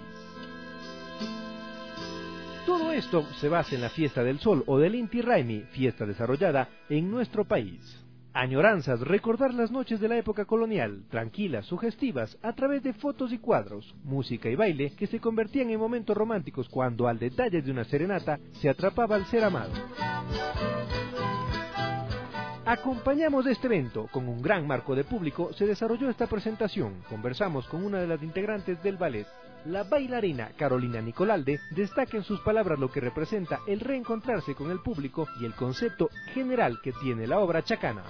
Todo esto se basa en la fiesta del sol o del Inti Raymi, fiesta desarrollada en nuestro país. Añoranzas, recordar las noches de la época colonial, tranquilas, sugestivas, a través de fotos y cuadros, música y baile que se convertían en momentos románticos cuando al detalle de una serenata se atrapaba al ser amado. Acompañamos de este evento, con un gran marco de público se desarrolló esta presentación. Conversamos con una de las integrantes del ballet. La bailarina Carolina Nicolalde destaca en sus palabras lo que representa el reencontrarse con el público y el concepto general que tiene la obra chacana.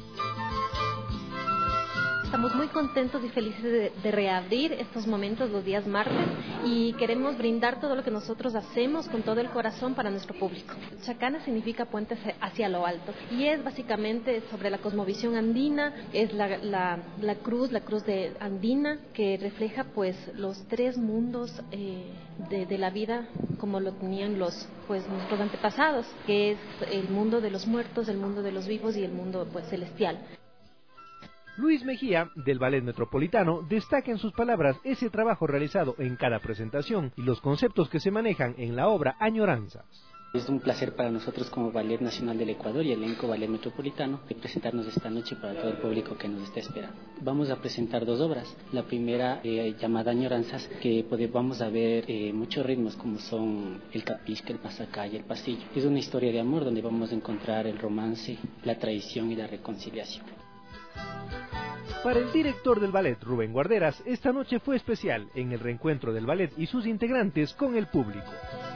Estamos muy contentos y felices de, de reabrir estos momentos los días martes y queremos brindar todo lo que nosotros hacemos con todo el corazón para nuestro público. Chacana significa puentes hacia lo alto y es básicamente sobre la cosmovisión andina, es la, la, la cruz, la cruz de andina que refleja pues los tres mundos eh, de, de la vida como lo tenían los pues nuestros antepasados, que es el mundo de los muertos, el mundo de los vivos y el mundo pues celestial. Luis Mejía, del Ballet Metropolitano, destaca en sus palabras ese trabajo realizado en cada presentación y los conceptos que se manejan en la obra Añoranzas. Es un placer para nosotros como Ballet Nacional del Ecuador y elenco Ballet Metropolitano de presentarnos esta noche para todo el público que nos está esperando. Vamos a presentar dos obras. La primera eh, llamada Añoranzas, que pues, vamos a ver eh, muchos ritmos como son el capisca, el pasacá y el pasillo. Es una historia de amor donde vamos a encontrar el romance, la traición y la reconciliación. Para el director del ballet, Rubén Guarderas, esta noche fue especial en el reencuentro del ballet y sus integrantes con el público.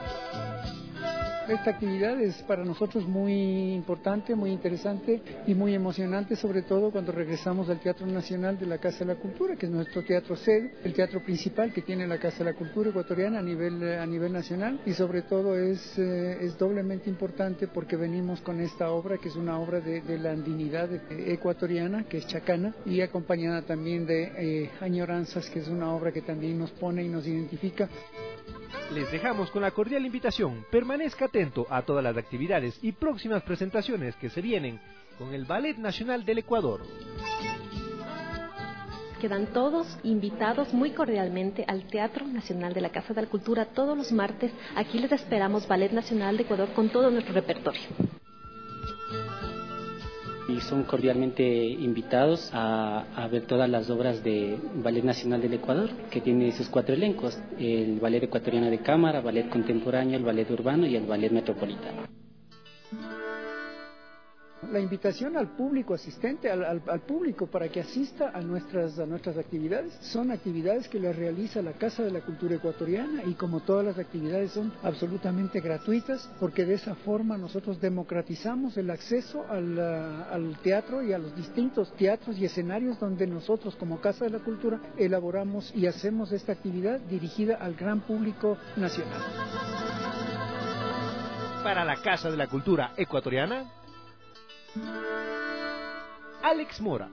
Esta actividad es para nosotros muy importante, muy interesante y muy emocionante, sobre todo cuando regresamos al Teatro Nacional de la Casa de la Cultura, que es nuestro teatro sede, el teatro principal que tiene la Casa de la Cultura ecuatoriana a nivel, a nivel nacional, y sobre todo es, eh, es doblemente importante porque venimos con esta obra, que es una obra de, de la andinidad ecuatoriana, que es chacana, y acompañada también de eh, Añoranzas, que es una obra que también nos pone y nos identifica. Les dejamos con la cordial invitación, permanezca atento a todas las actividades y próximas presentaciones que se vienen con el Ballet Nacional del Ecuador. Quedan todos invitados muy cordialmente al Teatro Nacional de la Casa de la Cultura todos los martes. Aquí les esperamos Ballet Nacional de Ecuador con todo nuestro repertorio. Y son cordialmente invitados a, a ver todas las obras de Ballet Nacional del Ecuador, que tiene sus cuatro elencos: el Ballet Ecuatoriano de Cámara, Ballet Contemporáneo, el Ballet Urbano y el Ballet Metropolitano. La invitación al público asistente, al, al, al público para que asista a nuestras, a nuestras actividades, son actividades que las realiza la Casa de la Cultura Ecuatoriana y como todas las actividades son absolutamente gratuitas, porque de esa forma nosotros democratizamos el acceso al, al teatro y a los distintos teatros y escenarios donde nosotros como Casa de la Cultura elaboramos y hacemos esta actividad dirigida al gran público nacional. Para la Casa de la Cultura Ecuatoriana, Alex Mora.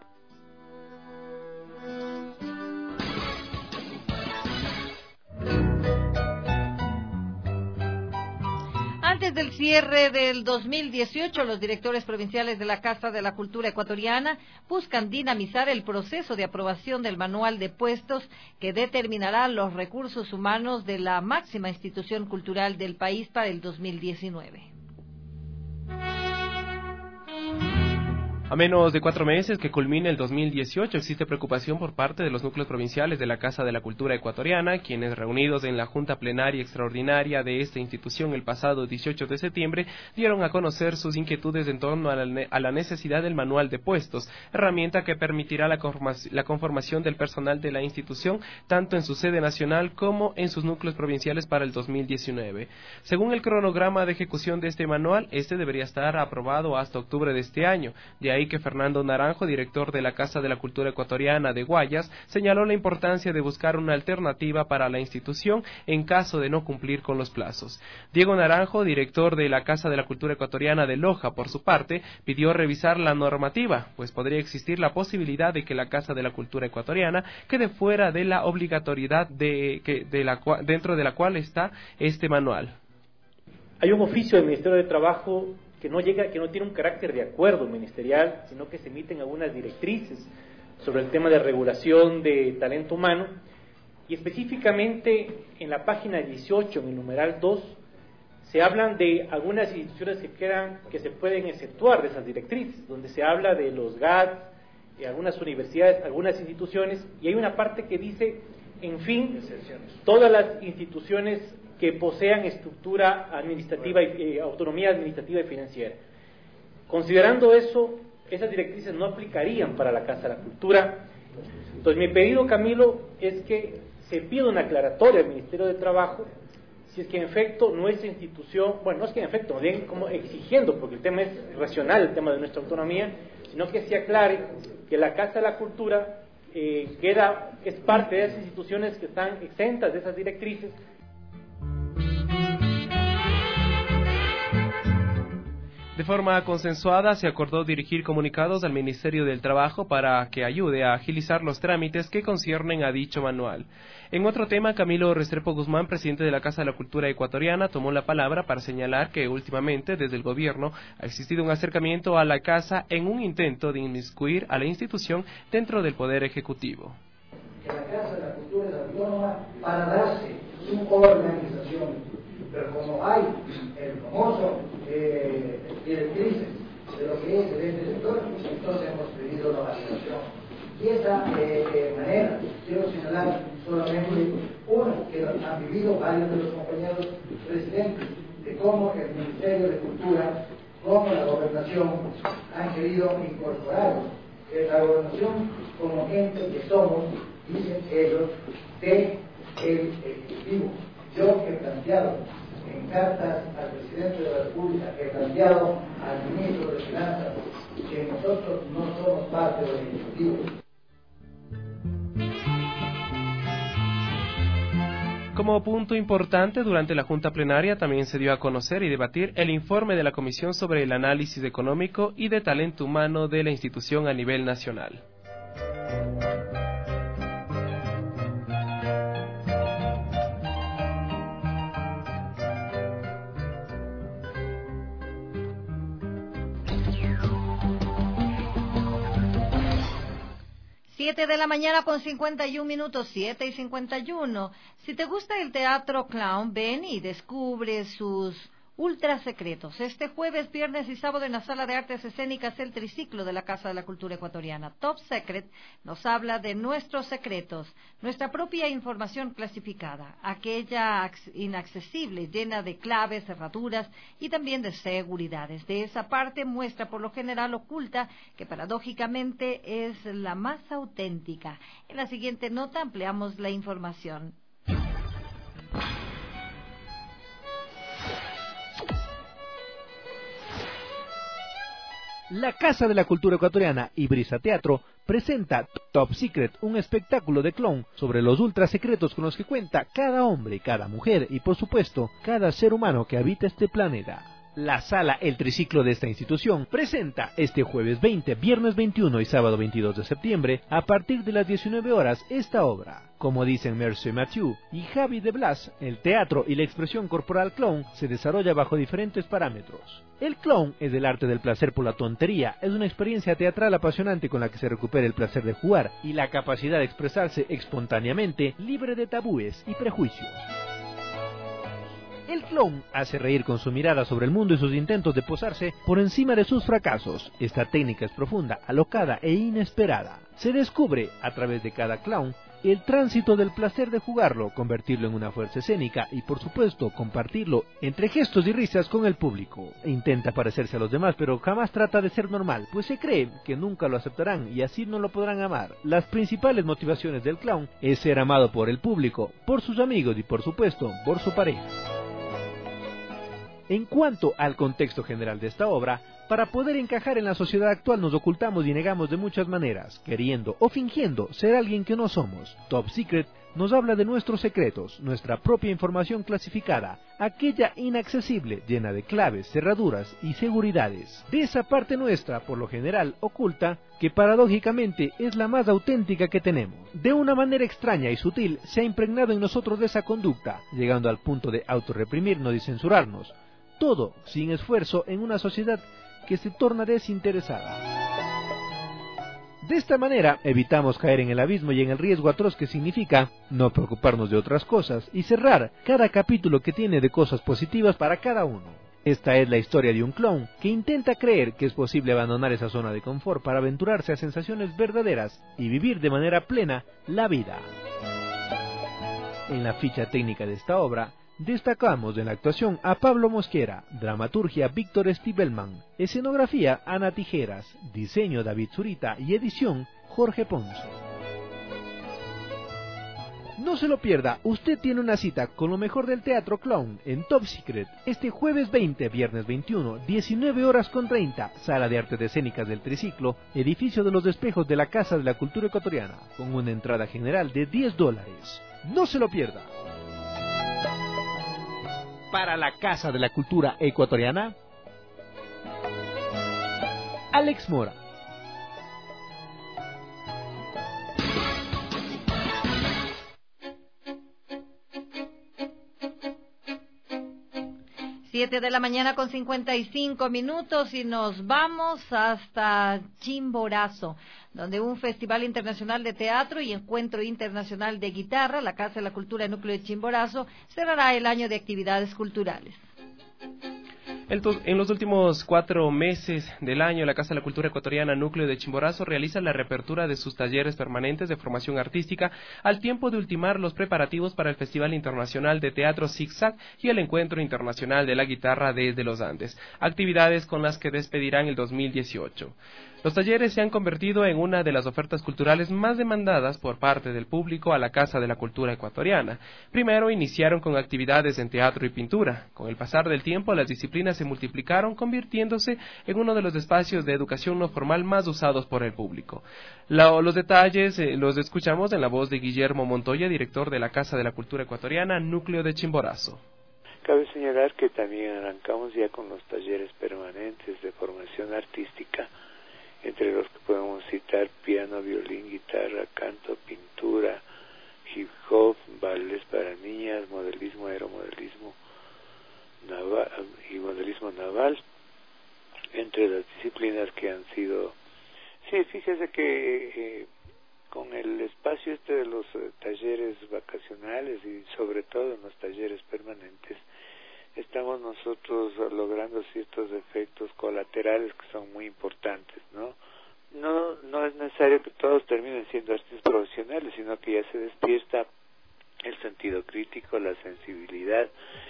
Antes del cierre del dos mil dieciocho, los directores provinciales de la Casa de la Cultura Ecuatoriana buscan dinamizar el proceso de aprobación del manual de puestos que determinará los recursos humanos de la máxima institución cultural del país para el dos mil diecinueve. A menos de cuatro meses que culmine el dos mil dieciocho, existe preocupación por parte de los núcleos provinciales de la Casa de la Cultura Ecuatoriana, quienes reunidos en la Junta Plenaria Extraordinaria de esta institución el pasado dieciocho de septiembre, dieron a conocer sus inquietudes en torno a la, a la necesidad del manual de puestos, herramienta que permitirá la, la conformación del personal de la institución, tanto en su sede nacional como en sus núcleos provinciales para el dos mil diecinueve. Según el cronograma de ejecución de este manual, este debería estar aprobado hasta octubre de este año. De ahí ahí que Fernando Naranjo, director de la Casa de la Cultura Ecuatoriana de Guayas, señaló la importancia de buscar una alternativa para la institución en caso de no cumplir con los plazos. Diego Naranjo, director de la Casa de la Cultura Ecuatoriana de Loja, por su parte, pidió revisar la normativa, pues podría existir la posibilidad de que la Casa de la Cultura Ecuatoriana quede fuera de la obligatoriedad de, que, de la, dentro de la cual está este manual. Hay un oficio del Ministerio de Trabajo que no llega, que no tiene un carácter de acuerdo ministerial, sino que se emiten algunas directrices sobre el tema de regulación de talento humano, y específicamente en la página dieciocho, en el numeral dos, se hablan de algunas instituciones que quedan, que se pueden exceptuar de esas directrices, donde se habla de los G A T, de algunas universidades, algunas instituciones, y hay una parte que dice, en fin, todas las instituciones que posean estructura administrativa, y, eh, autonomía administrativa y financiera. Considerando eso, esas directrices no aplicarían para la Casa de la Cultura. Entonces, mi pedido, Camilo, es que se pida una aclaratoria al Ministerio de Trabajo, si es que en efecto nuestra institución, bueno, no es que en efecto, más bien como exigiendo, porque el tema es racional, el tema de nuestra autonomía, sino que se aclare que la Casa de la Cultura eh, queda, es parte de esas instituciones que están exentas de esas directrices. De forma consensuada, se acordó dirigir comunicados al Ministerio del Trabajo para que ayude a agilizar los trámites que conciernen a dicho manual. En otro tema, Camilo Restrepo Guzmán, presidente de la Casa de la Cultura Ecuatoriana, tomó la palabra para señalar que últimamente, desde el gobierno, ha existido un acercamiento a la Casa en un intento de inmiscuir a la institución dentro del Poder Ejecutivo. Que la Casa de la Cultura es autónoma para darse su organización, pero como hay el famoso eh, directrices de lo que es el ente sector, entonces hemos pedido la validación. Y esa eh, eh, manera, quiero señalar solamente una que han vivido varios de los compañeros presidentes, de cómo el Ministerio de Cultura, como la Gobernación, han querido incorporar eh, la Gobernación como ente que somos, dicen ellos, de el Ejecutivo. Yo he planteado en cartas al presidente de la República, he planteado al ministro de Finanzas que nosotros no somos parte del Ejecutivo. Como punto importante, durante la Junta Plenaria también se dio a conocer y debatir el informe de la Comisión sobre el análisis económico y de talento humano de la institución a nivel nacional. Siete de la mañana con cincuenta y un minutos, siete y cincuenta y uno. Si te gusta el teatro clown, ven y descubre sus ultra secretos. Este jueves, viernes y sábado en la Sala de Artes Escénicas El Triciclo de la Casa de la Cultura Ecuatoriana. Top Secret nos habla de nuestros secretos, nuestra propia información clasificada, aquella inaccesible, llena de claves, cerraduras y también de seguridades. De esa parte muestra por lo general oculta, que paradójicamente es la más auténtica. En la siguiente nota ampliamos la información. La Casa de la Cultura Ecuatoriana y Brisa Teatro presenta Top Secret, un espectáculo de clown sobre los ultra secretos con los que cuenta cada hombre, cada mujer y por supuesto cada ser humano que habita este planeta. La Sala El Triciclo de esta institución presenta este jueves veinte, viernes veintiuno y sábado veintidós de septiembre a partir de las diecinueve horas esta obra. Como dicen Merce Mathieu y Javi de Blas, el teatro y la expresión corporal clown se desarrolla bajo diferentes parámetros. El clown es el arte del placer por la tontería, es una experiencia teatral apasionante con la que se recupera el placer de jugar y la capacidad de expresarse espontáneamente, libre de tabúes y prejuicios. El clown hace reír con su mirada sobre el mundo y sus intentos de posarse por encima de sus fracasos. Esta técnica es profunda, alocada e inesperada. Se descubre, a través de cada clown, el tránsito del placer de jugarlo, convertirlo en una fuerza escénica y, por supuesto, compartirlo entre gestos y risas con el público. Intenta parecerse a los demás, pero jamás trata de ser normal, pues se cree que nunca lo aceptarán y así no lo podrán amar. Las principales motivaciones del clown es ser amado por el público, por sus amigos y, por supuesto, por su pareja. En cuanto al contexto general de esta obra, Para poder encajar en la sociedad actual nos ocultamos y negamos de muchas maneras, queriendo o fingiendo ser alguien que no somos. Top Secret nos habla de nuestros secretos, nuestra propia información clasificada, aquella inaccesible, llena de claves, cerraduras y seguridades. De esa parte nuestra, por lo general oculta, que paradójicamente es la más auténtica que tenemos. De una manera extraña y sutil se ha impregnado en nosotros de esa conducta, llegando al punto de autorreprimirnos y censurarnos. Todo sin esfuerzo en una sociedad que se torna desinteresada. De esta manera evitamos caer en el abismo y en el riesgo atroz que significa no preocuparnos de otras cosas y cerrar cada capítulo que tiene de cosas positivas para cada uno. Esta es la historia de un clown que intenta creer que es posible abandonar esa zona de confort para aventurarse a sensaciones verdaderas y vivir de manera plena la vida. En la ficha técnica de esta obra, destacamos en la actuación a Pablo Mosquera, dramaturgia Víctor Stiebelman, escenografía Ana Tijeras, diseño David Zurita y edición Jorge Ponce. No se lo pierda, usted tiene una cita con lo mejor del teatro clown en Top Secret, este jueves veinte, viernes veintiuno, diecinueve horas con treinta, Sala de Artes Escénicas del Triciclo, edificio de los Espejos de la Casa de la Cultura Ecuatoriana, con una entrada general de diez dólares. No se lo pierda. Para la Casa de la Cultura Ecuatoriana, Alex Mora. Siete de la mañana con cincuenta y cinco minutos y nos vamos hasta Chimborazo, donde un Festival Internacional de Teatro y Encuentro Internacional de Guitarra, la Casa de la Cultura Núcleo de Chimborazo, cerrará el año de actividades culturales. En los últimos cuatro meses del año, la Casa de la Cultura Ecuatoriana Núcleo de Chimborazo realiza la reapertura de sus talleres permanentes de formación artística al tiempo de ultimar los preparativos para el Festival Internacional de Teatro Zigzag y el Encuentro Internacional de la Guitarra desde los Andes, actividades con las que despedirán el dos mil dieciocho. Los talleres se han convertido en una de las ofertas culturales más demandadas por parte del público a la Casa de la Cultura Ecuatoriana. Primero iniciaron con actividades en teatro y pintura. Con el pasar del tiempo, las disciplinas se multiplicaron, convirtiéndose en uno de los espacios de educación no formal más usados por el público. La, los detalles eh, los escuchamos en la voz de Guillermo Montoya, director de la Casa de la Cultura Ecuatoriana Núcleo de Chimborazo. Cabe señalar que también arrancamos ya con los talleres permanentes de formación artística, entre los que podemos citar piano, violín, guitarra, canto, pintura, hip hop, bailes para niñas, modelismo, aeromodelismo naval, y modelismo naval, entre las disciplinas que han sido... Sí, fíjese que eh, con el espacio este de los eh, talleres vacacionales y sobre todo en los talleres permanentes, estamos nosotros logrando ciertos efectos colaterales que son muy importantes, ¿no? No, no es necesario que todos terminen siendo artistas profesionales, sino que ya se despierta el sentido crítico, la sensibilidad.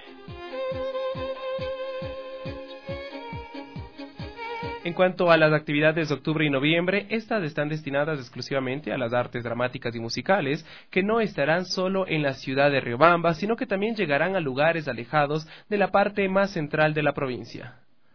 En cuanto a las actividades de octubre y noviembre, estas están destinadas exclusivamente a las artes dramáticas y musicales, que no estarán solo en la ciudad de Riobamba, sino que también llegarán a lugares alejados de la parte más central de la provincia.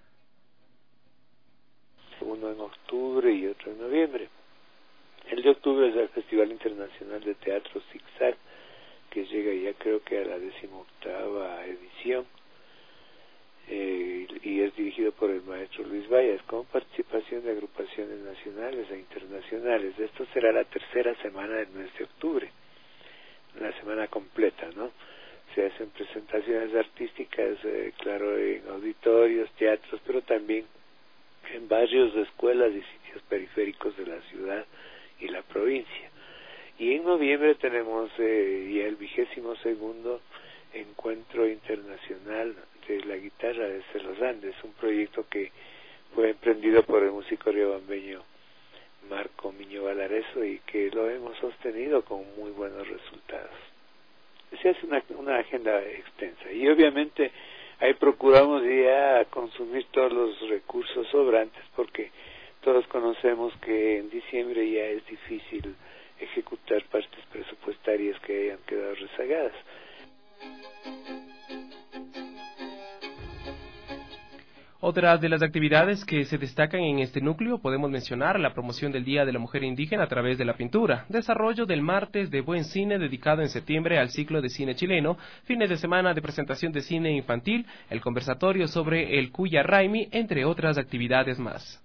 Uno en octubre y otro en noviembre. El de octubre es el Festival Internacional de Teatro Zigzag, que llega ya creo que a la decimoctava edición. Eh, y es dirigido por el maestro Luis Vallas, con participación de agrupaciones nacionales e internacionales. Esto será la tercera semana del mes de octubre, la semana completa, ¿no? Se hacen presentaciones artísticas, eh, claro, en auditorios, teatros, pero también en barrios, escuelas y sitios periféricos de la ciudad y la provincia. Y en noviembre tenemos eh, ya el vigésimo segundo Encuentro Internacional de la Guitarra desde los Andes, un proyecto que fue emprendido por el músico riobambeño Marco Miño Valareso y que lo hemos sostenido con muy buenos resultados. Se hace una, una agenda extensa y obviamente ahí procuramos ya consumir todos los recursos sobrantes, porque todos conocemos que en diciembre ya es difícil ejecutar partes presupuestarias que hayan quedado rezagadas. Otras de las actividades que se destacan en este núcleo podemos mencionar la promoción del Día de la Mujer Indígena a través de la pintura, desarrollo del martes de Buen Cine dedicado en septiembre al ciclo de cine chileno, fines de semana de presentación de cine infantil, el conversatorio sobre el Cuya Raimi, entre otras actividades más.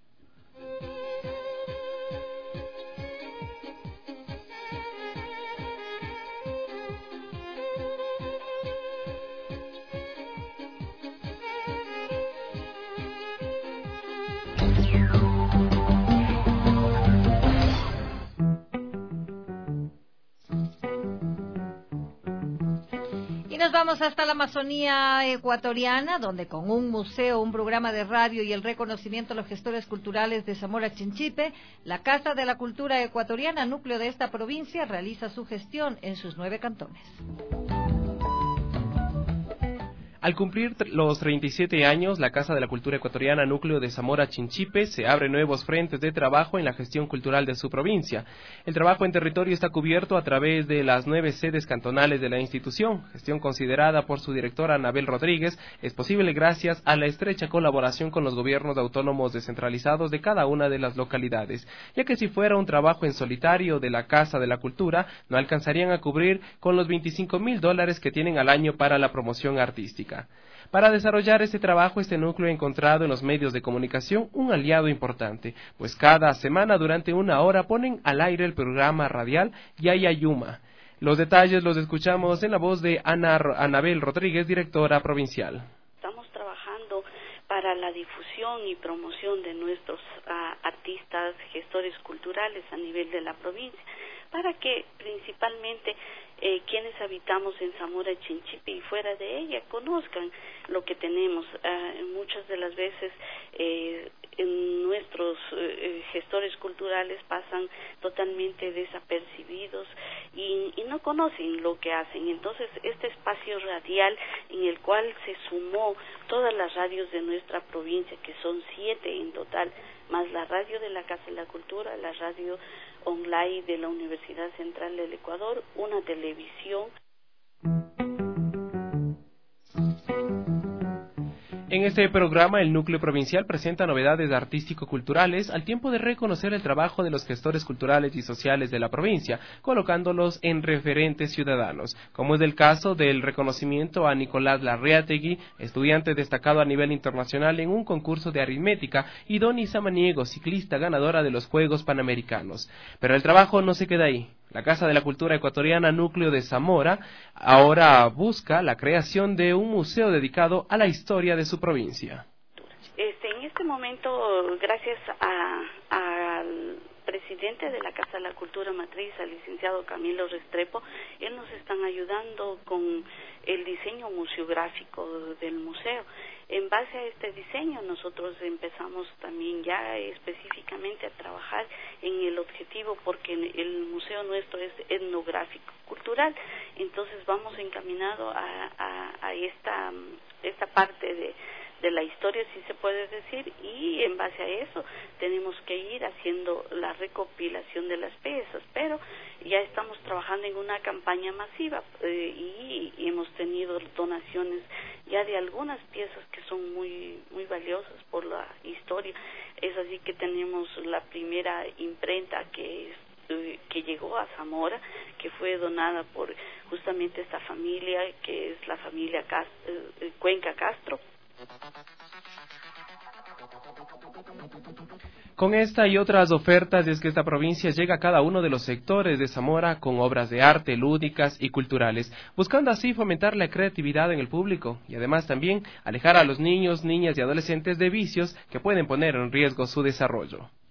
Y nos vamos hasta la Amazonía ecuatoriana, donde con un museo, un programa de radio y el reconocimiento a los gestores culturales de Zamora Chinchipe, la Casa de la Cultura Ecuatoriana, núcleo de esta provincia, realiza su gestión en sus nueve cantones. Al cumplir los treinta y siete años, la Casa de la Cultura Ecuatoriana, núcleo de Zamora Chinchipe, se abre nuevos frentes de trabajo en la gestión cultural de su provincia. El trabajo en territorio está cubierto a través de las nueve sedes cantonales de la institución, gestión considerada por su directora Anabel Rodríguez, es posible gracias a la estrecha colaboración con los gobiernos autónomos descentralizados de cada una de las localidades, ya que si fuera un trabajo en solitario de la Casa de la Cultura, no alcanzarían a cubrir con los veinticinco mil dólares que tienen al año para la promoción artística. Para desarrollar este trabajo, este núcleo ha encontrado en los medios de comunicación un aliado importante, pues cada semana durante una hora ponen al aire el programa radial Yayayuma. Los detalles los escuchamos en la voz de Ana, Anabel Rodríguez, directora provincial. Estamos trabajando para la difusión y promoción de nuestros uh, artistas, gestores culturales a nivel de la provincia, para que principalmente eh, quienes habitamos en Zamora Chinchipe y fuera de ella conozcan lo que tenemos. Uh, muchas de las veces eh, en nuestros eh, gestores culturales pasan totalmente desapercibidos y, y no conocen lo que hacen. Entonces, este espacio radial en el cual se sumó todas las radios de nuestra provincia, que son siete en total, más la radio de la Casa de la Cultura, la radio online de la Universidad Central del Ecuador, una televisión. En este programa, el Núcleo Provincial presenta novedades artístico-culturales al tiempo de reconocer el trabajo de los gestores culturales y sociales de la provincia, colocándolos en referentes ciudadanos, como es el caso del reconocimiento a Nicolás Larreategui, estudiante destacado a nivel internacional en un concurso de aritmética, y Doni Samaniego, ciclista ganadora de los Juegos Panamericanos. Pero el trabajo no se queda ahí. La Casa de la Cultura Ecuatoriana, núcleo de Zamora, ahora busca la creación de un museo dedicado a la historia de su provincia. Este, en este momento, gracias a, al presidente de la Casa de la Cultura Matriz, al licenciado Camilo Restrepo, él nos están ayudando con el diseño museográfico del museo. En base a este diseño, nosotros empezamos también ya específicamente a trabajar en el objetivo, porque el museo nuestro es etnográfico cultural. Entonces vamos encaminado a, a, a esta, esta parte de de la historia, si se puede decir, y en base a eso tenemos que ir haciendo la recopilación de las piezas, pero ya estamos trabajando en una campaña masiva eh, y, y hemos tenido donaciones ya de algunas piezas que son muy muy valiosas por la historia. Es así que tenemos la primera imprenta que es que llegó a Zamora, que fue donada por justamente esta familia, que es la familia Castro, eh, Cuenca Castro. Con esta y otras ofertas es que esta provincia llega a cada uno de los sectores de Zamora con obras de arte, lúdicas y culturales, buscando así fomentar la creatividad en el público y además también alejar a los niños, niñas y adolescentes de vicios que pueden poner en riesgo su desarrollo.